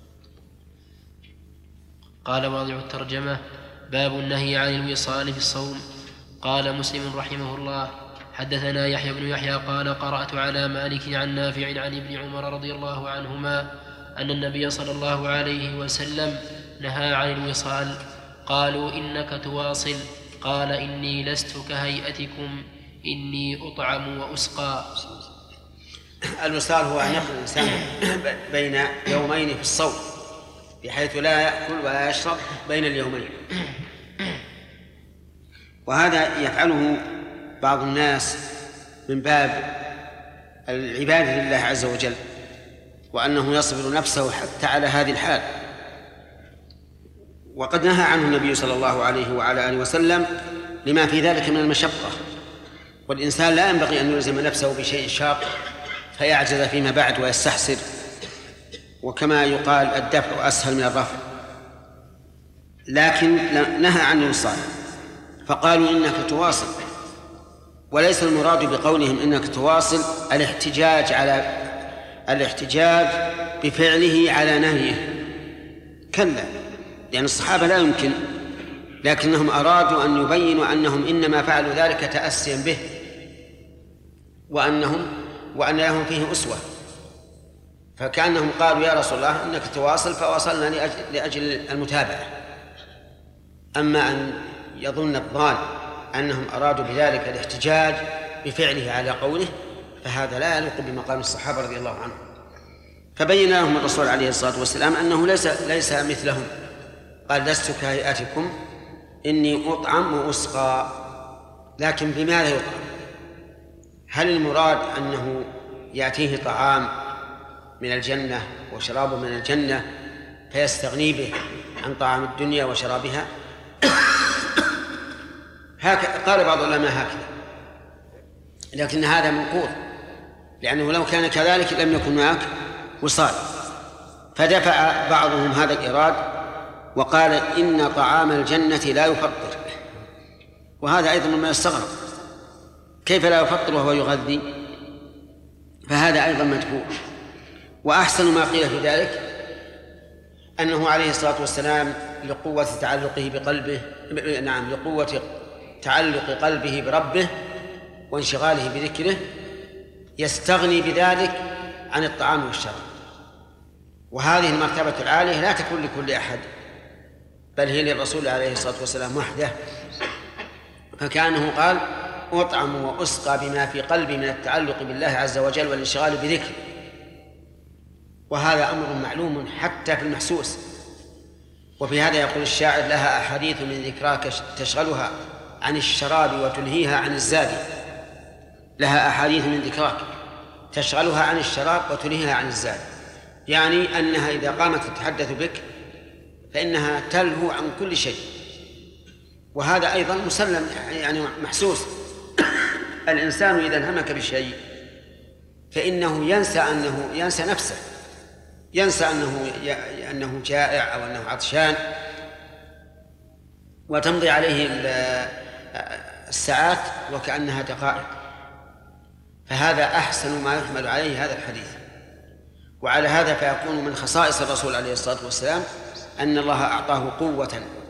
قال واضع الترجمة: باب النهي عن الوصال في الصوم. قال مسلم رحمه الله: حدثنا يحيى بن يحيى قال قرأت على مالك عن نافع عن ابن عمر رضي الله عنهما أن النبي صلى الله عليه وسلم نهى عن الوصال. قالوا: إنك تواصل؟ قال: إني لست كهيئتكم، إني أطعم وأسقى. الوصال هو أن يقضي الإنسان بين يومين في الصوم بحيث لا يأكل ولا يشرب بين اليومين، وهذا يفعله بعض الناس من باب العبادة لله عز وجل، وأنه يصبر نفسه حتى على هذه الحال. وقد نهى عنه النبي صلى الله عليه وعلى آله وسلم لما في ذلك من المشقة، والإنسان لا ينبغي أن يلزم نفسه بشيء شاق فيعجز فيما بعد ويستحسر، وكما يقال الدفع أسهل من الرفع. لكن نهى عن الوصال فقالوا إنك تواصل، وليس المراد بقولهم إنك تواصل الاحتجاج على الاحتجاج بفعله على نهيه، كلا، لأن الصحابة لا يمكن، لكنهم أرادوا أن يبينوا أنهم إنما فعلوا ذلك تأسيا به، وأنهم وأن لهم فيه أسوة، فكأنهم قالوا: يا رسول الله إنك تواصل فواصلنا لأجل, لأجل المتابعة. أما أن يظن الظان أنهم أرادوا بذلك الاحتجاج بفعله على قوله فهذا لا يليق بمقام الصحابة رضي الله عنهم. فبين لهم الرسول عليه الصلاة والسلام أنه ليس ليس مثلهم، قال: لست كهيئتكم، إني أطعم وأسقى. لكن بماذا يطعم؟ هل المراد أنه يأتيه طعام من الجنة وشراب من الجنة فيستغني به عن طعام الدنيا وشرابها؟ هكذا قال بعض العلماء هكذا، لكن هذا منقوض، لأنه لو كان كذلك لم يكن هناك وصال. فدفع بعضهم هذا الإراد وقال: إن طعام الجنة لا يفطر، وهذا أيضا مما يستغرب، كيف لا يفطر وهو يغذي؟ فهذا أيضا مدفوع. وأحسن ما قيل في ذلك أنه عليه الصلاة والسلام لقوة تعلقه بقلبه نعم لقوة تعلق قلبه بربه وانشغاله بذكره يستغني بذلك عن الطعام والشراب، وهذه المرتبة العالية لا تكون لكل أحد، بل هي للرسول عليه الصلاة والسلام وحده. فكأنه قال: أطعم وأسقى بما في قلبي من التعلق بالله عز وجل والانشغال بذكره، وهذا أمر معلوم حتى في المحسوس. وفي هذا يقول الشاعر: لها أحاديث من ذكراك تشغلها عن الشراب وتلهيها عن الزاد. لها أحاديث من ذكراك تشغلها عن الشراب وتلهيها عن الزاد، يعني أنها إذا قامت تتحدث بك فإنها تلهو عن كل شيء، وهذا أيضا مسلم يعني محسوس. الإنسان إذا انهمك بشيء فإنه ينسى أنه ينسى نفسه، ينسى أنه أنه جائع أو أنه عطشان، وتمضي عليه الساعات وكأنها دقائق. فهذا أحسن ما يحمل عليه هذا الحديث. وعلى هذا فيكون من خصائص الرسول عليه الصلاة والسلام أن الله أعطاه قوة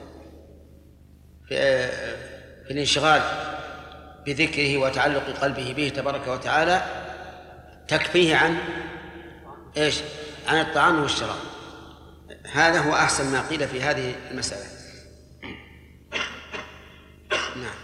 في الانشغال بذكره وتعلق قلبه به تبارك وتعالى تكفيه عن إيش؟ عن الطعام والشراب. هذا هو أحسن ما قيل في هذه المسألة. نعم.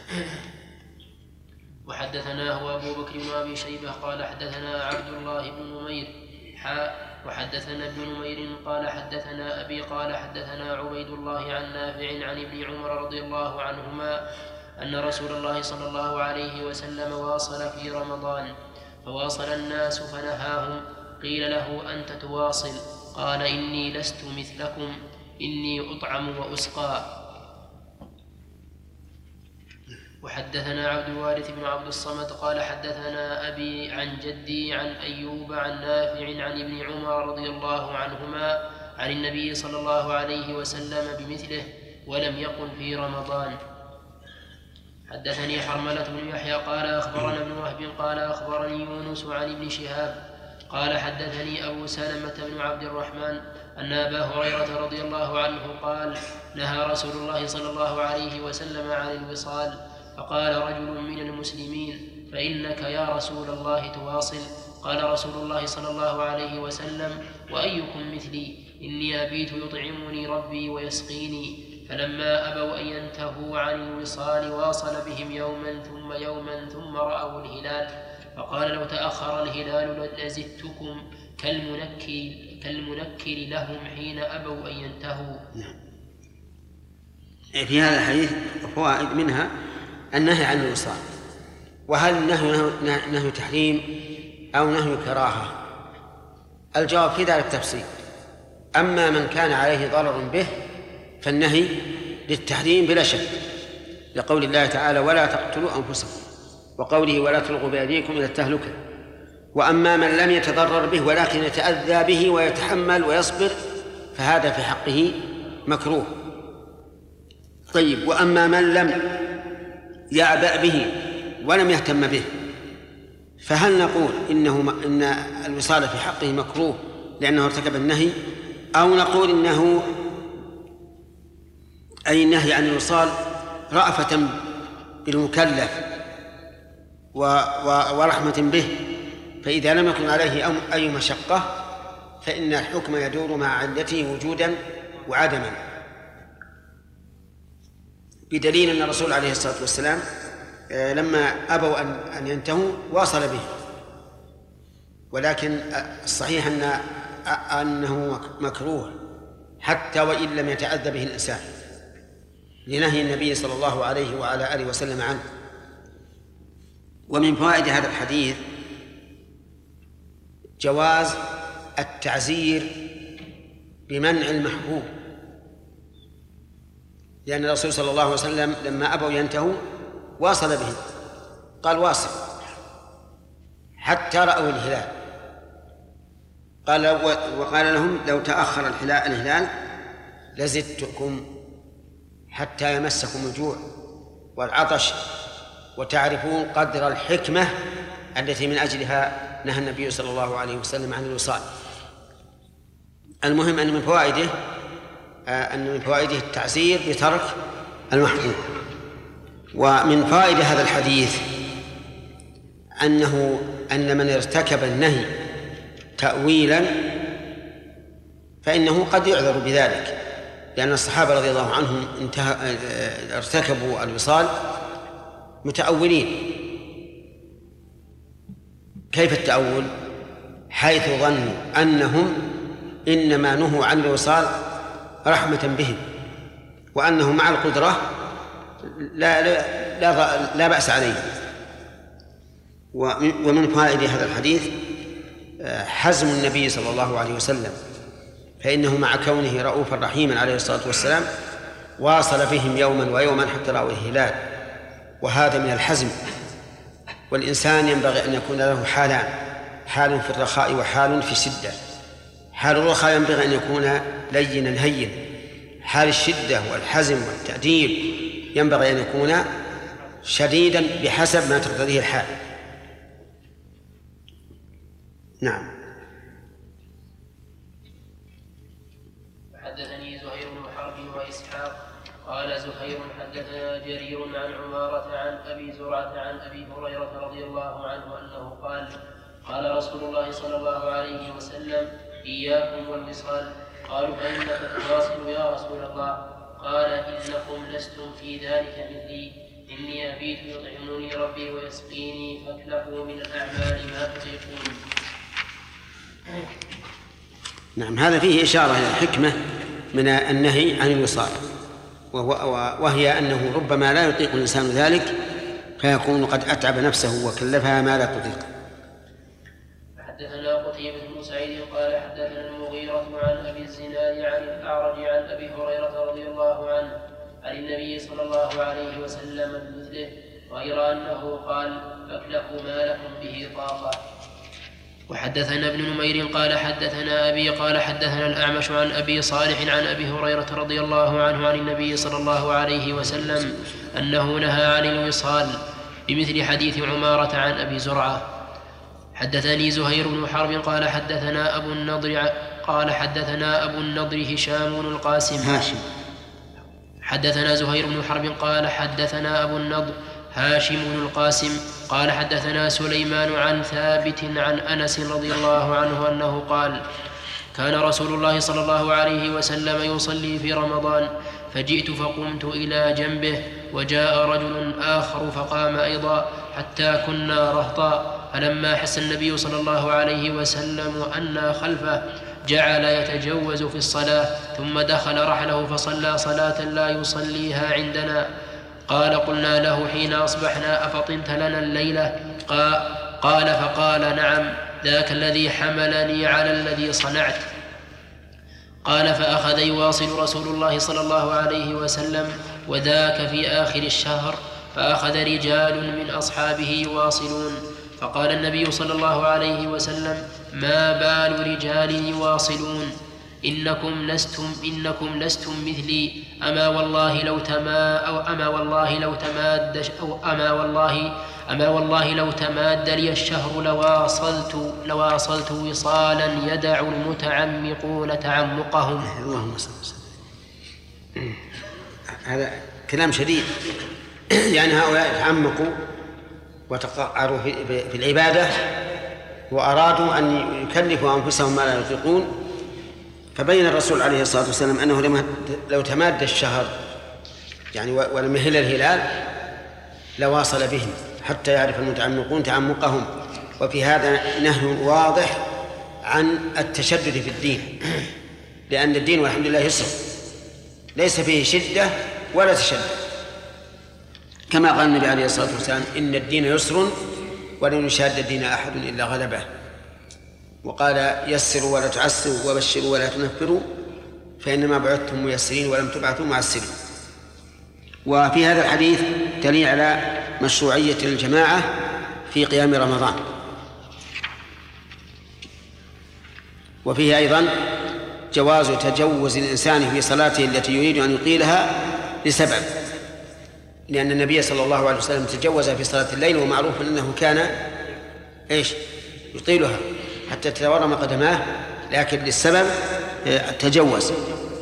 وحدثنا هو أبو بكر بن أبي شيبة قال حدثنا عبد الله بن نمير حاء وحدثنا ابن نمير قال حدثنا أبي قال حدثنا عبيد الله عن نافع عن ابن عمر رضي الله عنهما أن رسول الله صلى الله عليه وسلم واصل في رمضان فواصل الناس فنهاهم. قيل له أنت تواصل؟ قال إني لست مثلكم، إني أطعم وأسقى. وحدثنا عبد الوارث بن عبد الصمد قال حدثنا أبي عن جدي عن أيوب عن نافع عن ابن عمر رضي الله عنهما عن النبي صلى الله عليه وسلم بمثله ولم يقل في رمضان. حدثني حرملة بن يحيى قال أخبرنا ابن وهب قال أخبرني يونس عن ابن شهاب قال حدثني أبو سلمة بن عبد الرحمن أن أبا هريرة رضي الله عنه قال نهى رسول الله صلى الله عليه وسلم عن الوصال، فقال رجل من المسلمين فإنك يا رسول الله تواصل؟ قال رسول الله صلى الله عليه وسلم وأيكم مثلي؟ إني أبيت يطعمني ربي ويسقيني. فلما أبوا أن ينتهوا عن الوصال واصل بهم يوما ثم يوما ثم رأوا الهلال، فقال لو تأخر الهلال لزدتكم كالمنكر, كالمنكر لهم حين أبوا أن ينتهوا. في هذا الحديث فوائد، منها النهي عن الوصال، وهل النهي نهي تحريم أو نهي كراهة؟ الجواب في ذلك تفصيل. أما من كان عليه ضرر به فالنهي للتحريم بلا شك، لقول الله تعالى ولا تقتلوا أنفسكم، وقوله ولا تلقوا بأيديكم إلى التهلكة. وأما من لم يتضرر به ولكن يتأذى به ويتحمل ويصبر فهذا في حقه مكروه. طيب، وأما من لم يعبأ به ولم يهتم به فهل نقول إنه إن الوصال في حقه مكروه لأنه ارتكب النهي، أو نقول إنه أي النهي عن الوصال رأفة بالمكلف ورحمة به، فإذا لم يكن عليه أي مشقة فإن الحكم يدور مع علته وجودا وعدما، بدليل أن الرسول عليه الصلاة والسلام لما أبوا أن ينتهوا واصل به. ولكن الصحيح أن أنه مكروه حتى وإن لم يتأذى به الإنسان، لنهي النبي صلى الله عليه وعلى آله وسلم عنه. ومن فوائد هذا الحديث جواز التعزير بمنع المحبوب، لأن الرسول صلى الله عليه وسلم لما أبوا ينتهوا واصل به، قال واصل حتى رأوا الهلال، قال وقال لهم لو تأخر الهلال لزدتكم حتى يمسكم الجوع والعطش وتعرفون قدر الحكمة التي من أجلها نهى النبي صلى الله عليه وسلم عن الوصال. المهم أن من فوائده أن من فوائده التعزير بترك المحبوب. ومن فائدة هذا الحديث أنه أن من ارتكب النهي تأويلا فإنه قد يعذر بذلك، لأن الصحابة رضي الله عنهم انتهى ارتكبوا الوصال متأولين. كيف التأول؟ حيث ظنوا أنهم إنما نهوا عن الوصال رحمة بهم، وأنه مع القدرة لا, لا, لا, لا بأس عليه. ومن فائدة هذا الحديث حزم النبي صلى الله عليه وسلم فإنه مع كونه رؤوفا رحيما عليه الصلاة والسلام واصل بهم يوما ويوما حتى رأوا الهلال، وهذا من الحزم. والإنسان ينبغي أن يكون له حالان، حال في الرخاء وحال في الشدة. حال الرخاء ينبغي أن يكون لينا هينا، حال الشدة والحزم والتأديب ينبغي أن يكون شديدا بحسب ما تقتضيه الحال. نعم. حدثني زهير بن حرب وإسحاق قال زهير حدثنا جرير عن عمارة عن أبي زرعة عن أبي هريرة رضي الله عنه أنه قال قال رسول الله صلى الله عليه وسلم إياكم والوصال. قالوا فإنك تواصل يا رسول الله؟ قال إنكم لستم في ذلك مثلي، إني أبيت يطعمني ربي ويسقيني فاكلفوا من الأعمال ما تطيقون. نعم، هذا فيه إشارة إلى الحكمة من النهي عن الوصال، وهي أنه ربما لا يطيق الإنسان ذلك فيكون قد أتعب نفسه وكلفها ما لا تطيق. حدثنا قتيبة بن سعيد قال حدثنا المغيرة عن أبي الزناد عن الأعرج عن أبي هريرة رضي الله عنه عن النبي صلى الله عليه وسلم بمثله غير أنه قال فاكلفوا ما لكم به طاقة. وحدثنا ابن نمير قال حدثنا أبي قال حدثنا الأعمش عن أبي صالح عن أبي هريرة رضي الله عنه عن النبي صلى الله عليه وسلم أنه نهى عن الوصال بمثل حديث عمارة عن أبي زرعة. حدثني زهير بن حرب قال حدثنا أبو النضر قال حدثنا أبو النضر هشام بن القاسم هاشم حدثنا زهير بن حرب قال حدثنا أبو النضر هاشم بن القاسم قال حدثنا سليمان عن ثابت عن أنس رضي الله عنه أنه قال كان رسول الله صلى الله عليه وسلم يصلي في رمضان فجئت فقمت إلى جنبه وجاء رجل آخر فقام أيضا حتى كنا رهطا، فلما حس النبي صلى الله عليه وسلم أنا خلفه جعل يتجوز في الصلاة ثم دخل رحله فصلى صلاة لا يصليها عندنا. قال قلنا له حين أصبحنا أفطنت لنا الليلة؟ قال فقال نعم ذاك الذي حملني على الذي صنعت. قال فأخذ يواصل رسول الله صلى الله عليه وسلم وذاك في آخر الشهر، فأخذ رجال من أصحابه يواصلون، فقال النبي صلى الله عليه وسلم ما بال رجال يواصلون إنكم لستم إنكم لستم مثلي، أما والله لو تما أو أما والله لو تماد أو أما والله أما والله لو تماد لي الشهر لواصلت لواصلت وصالا يدع المتعمقون تعمقهم. اللهم صل وسلم. هذا كلام شديد، يعني هؤلاء تعمقوا وتقعروا في العبادة وأرادوا أن يكلفوا أنفسهم ما لا يطيقون، فبين الرسول عليه الصلاة والسلام أنه لو تماد الشهر يعني ولم يهل الهلال لواصل بهم حتى يعرف المتعمقون تعمقهم. وفي هذا نهي واضح عن التشدد في الدين، لأن الدين والحمد لله يسر ليس فيه شدة ولا تشدد، كما قال النبي عليه الصلاة والسلام إن الدين يسر ولن يشاد الدين أحد إلا غلبه، وقال يسروا ولا تعسروا وبشروا ولا تنفروا فإنما بعثتم ميسرين ولم تبعثوا معسرين. وفي هذا الحديث دليل على مشروعية الجماعة في قيام رمضان، وفيه أيضا جواز تجوز الإنسان في صلاته التي يريد أن يطيلها لسبب، لأن النبي صلى الله عليه وسلم تجوز في صلاة الليل ومعروف أنه كان إيش يطيلها حتى تتورم قدماه، لكن للسبب تجوز.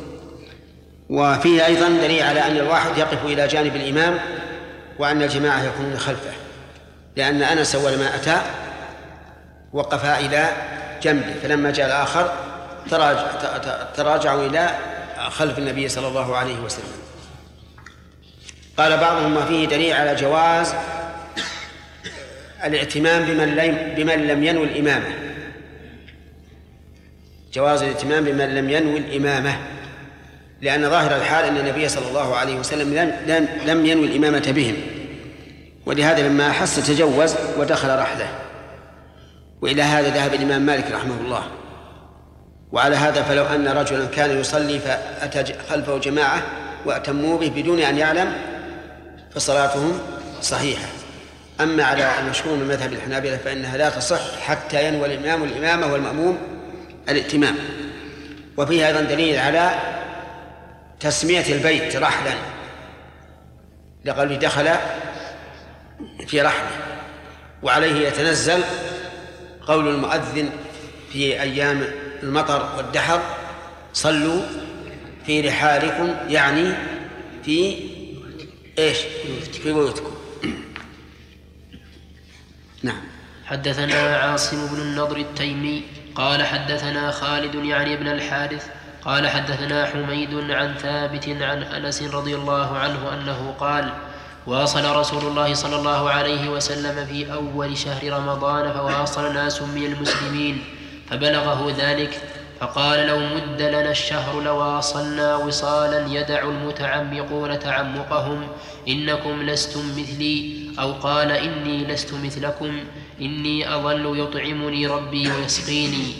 وفيه أيضا دليل على أن الواحد يقف إلى جانب الإمام وأن الجماعة يكونون خلفه، لأن أنس أول ما أتى وقفا إلى جنبه، فلما جاء الآخر تراجع تراجعوا إلى خلف النبي صلى الله عليه وسلم. قال بعضهم ما فيه دليل على جواز الاهتمام بمن لم, بمن لم ينوي الإمامة، جواز الاهتمام بمن لم ينوي الإمامة، لأن ظاهر الحال أن النبي صلى الله عليه وسلم لم, لم ينوي الإمامة بهم، ولهذا لما أحس تجوز ودخل رحله. وإلى هذا ذهب الإمام مالك رحمه الله، وعلى هذا فلو أن رجلا كان يصلي فأتى خلفه جماعة وأتموا به بدون أن يعلم فصلاتهم صحيحة. أما على المشهور من مذهب الحنابلة فإنها لا تصح حتى ينوي الإمام الإمامة والمأموم الائتمام. وفيه أيضا دليل على تسمية البيت رحلا لقوله دخل في رحله، وعليه يتنزل قول المؤذن في أيام المطر والدحر صلوا في رحالكم، يعني في إيش؟ في بيوتكم. نعم. حدثنا عاصم بن النضر التيمي قال حدثنا خالد يعني ابن الحارث قال حدثنا حميد عن ثابت عن أنس رضي الله عنه أنه قال واصل رسول الله صلى الله عليه وسلم في أول شهر رمضان فواصل ناس من المسلمين فبلغه ذلك فقال لو مد لنا الشهر لواصلنا وصالا يدع المتعمقون تعمقهم إنكم لستم مثلي، أو قال إني لست مثلكم إني أظل يطعمني ربي ويسقيني.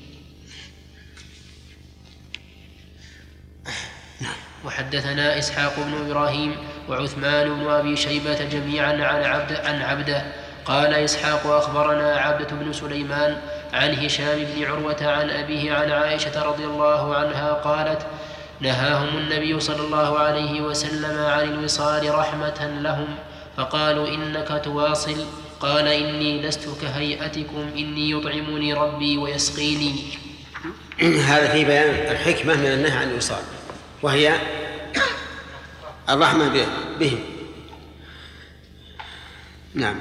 وحدثنا إسحاق بن إبراهيم وعثمان بن أبي شيبة جميعا عن عبد عن عبده قال إسحاق أخبرنا عبدة بن سليمان عن هشام بن عروة عن أبيه عن عائشة رضي الله عنها قالت نهاهم النبي صلى الله عليه وسلم عن الوصال رحمة لهم فقالوا إنك تواصل قال إني لست كهيئتكم إني يطعمني ربي ويسقيني. هذا في بيان الحكمة من النهي عن الوصال، وهي الرحمة بهم. نعم.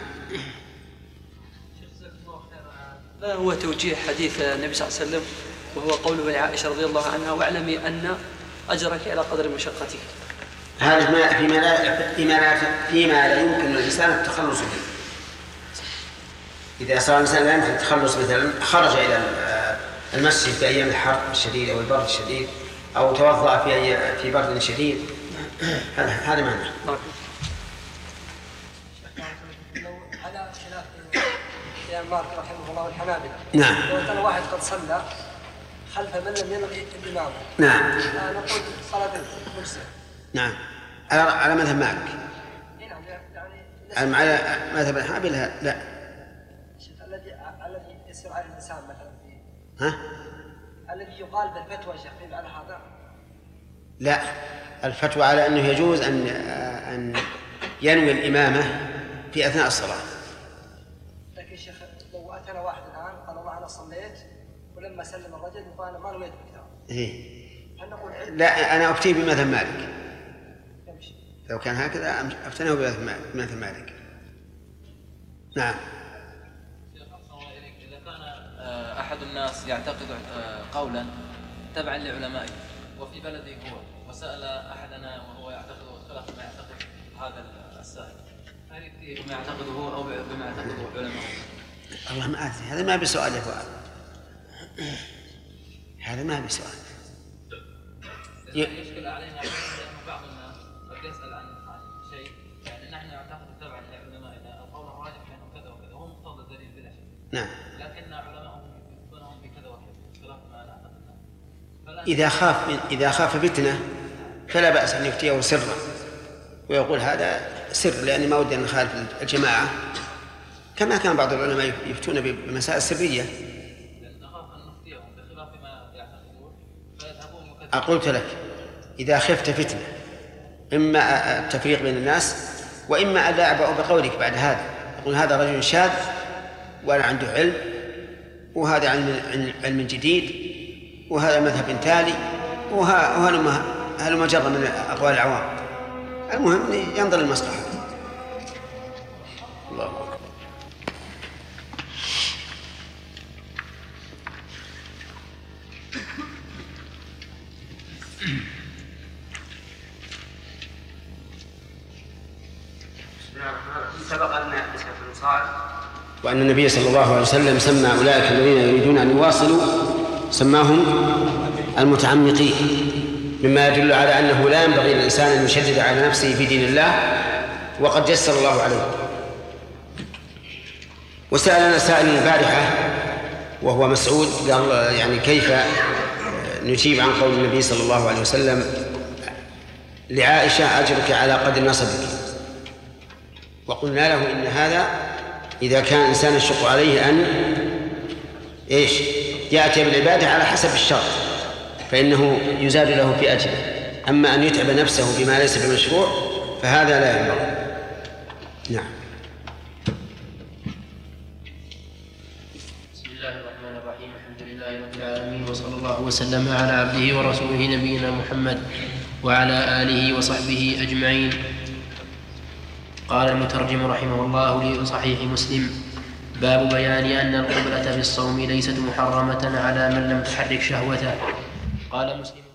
ما هو توجيه حديث النبي صلى الله عليه وسلم وهو قوله لعائشة رضي الله عنها واعلمي أن أجرك على قدر مشقتك؟ هذا ما فيما لا فيما لا فيما لا يمكن للإنسان التخلص منه. إذا صار الإنسان لا يمكن التخلص، مثلا خرج إلى المسجد في أيام الحر الشديد أو البرد الشديد أو توضأ في في برد شديد، هذا هذا معنى. على خلاف الإمام مالك رحمه الله والحنابلة. نعم. لو كان واحد قد صلى خلف من لم ينوي الإمام. نعم. نقول صلاة مجزئة. نعم. على على مذهب مالك. نعم يعني. على مذهب الحنابلة لا. الذي الذي يسير على الإنسان مثلا في. ها؟ الذي يقال بالفتوى شيخ على هذا. لا، الفتوى على أنه يجوز أن أن ينوي الإمامة في أثناء الصلاة. لكن شيخ لو أتنا واحد الآن قال والله أنا صليت ولما سلم الرجل يقول أنا ما نويت بالكتاب. إيه. لا، أنا أفتي بمذهب مالك. يمشي. لو كان هكذا أفتناه بمذهب مالك. نعم. إذا كان أحد الناس يعتقد قولا تبعا لعلمائه وفي بلده هو وسأل أحدنا وهو يعتقد خلاف ما يعتقد هذا السائل، هل يفتي بما يعتقده هو أو بما يعتقده علماء؟ الله ما أدري، هذا ما بسؤال يا فؤاد، هذا ما بسؤال. يشكل علينا أن بعض الناس قد يسأل عن شيء يعني نحن نعتقد تبعا لعلمائنا القول الراجح أنه كذا وكذا هو مقتضى الدليل بلا شك. نعم. لكن علماءهم يفتونهم بكذا وكذا خلاف ما نعتقد. إذا خاف إذا خاف فتنة فلا بأس أن يفتيه سرا ويقول هذا سر، لأني ما ودي أن نخالف الجماعة، كما كان بعض العلماء يفتون بمسائل سرية. أقولت لك إذا خفت فتنة إما التفريق بين الناس وإما أن لا أعبأ بقولك بعد هذا، أقول هذا رجل شاذ وأنا عنده علم وهذا علم علم جديد وهذا مذهب تالي وهذا مجرد من أقوال العوام. المهم ينظر للمصلحة. الله أكبر. سبق أن مسألة الوصال وأن النبي صلى الله عليه وسلم سمى أولئك الذين يريدون أن يواصلوا سماهم المتعمقين، مما يدل على أنه لا ينبغي للإنسان أن يشدد على نفسه في دين الله وقد يسر الله عليه. وسألنا سائل البارحة وهو مسعود قال يعني كيف نجيب عن قول النبي صلى الله عليه وسلم لعائشة أجرك على قدر نصبك، وقلنا له إن هذا إذا كان الإنسان يشق عليه أن إيش يأتي بالعبادة على حسب الشرط فإنه يزاد له في أجره، أما أن يتعب نفسه بما ليس بمشروع فهذا لا ينبغي. نعم. بسم الله الرحمن الرحيم، الحمد لله رب العالمين، وصلى الله وسلم على عبده ورسوله نبينا محمد وعلى آله وصحبه أجمعين. قال المترجم رحمه الله لصحيح مسلم: باب بيان أن القبلة في الصوم ليست محرمة على من لم تحرك شهوته. قال مسلم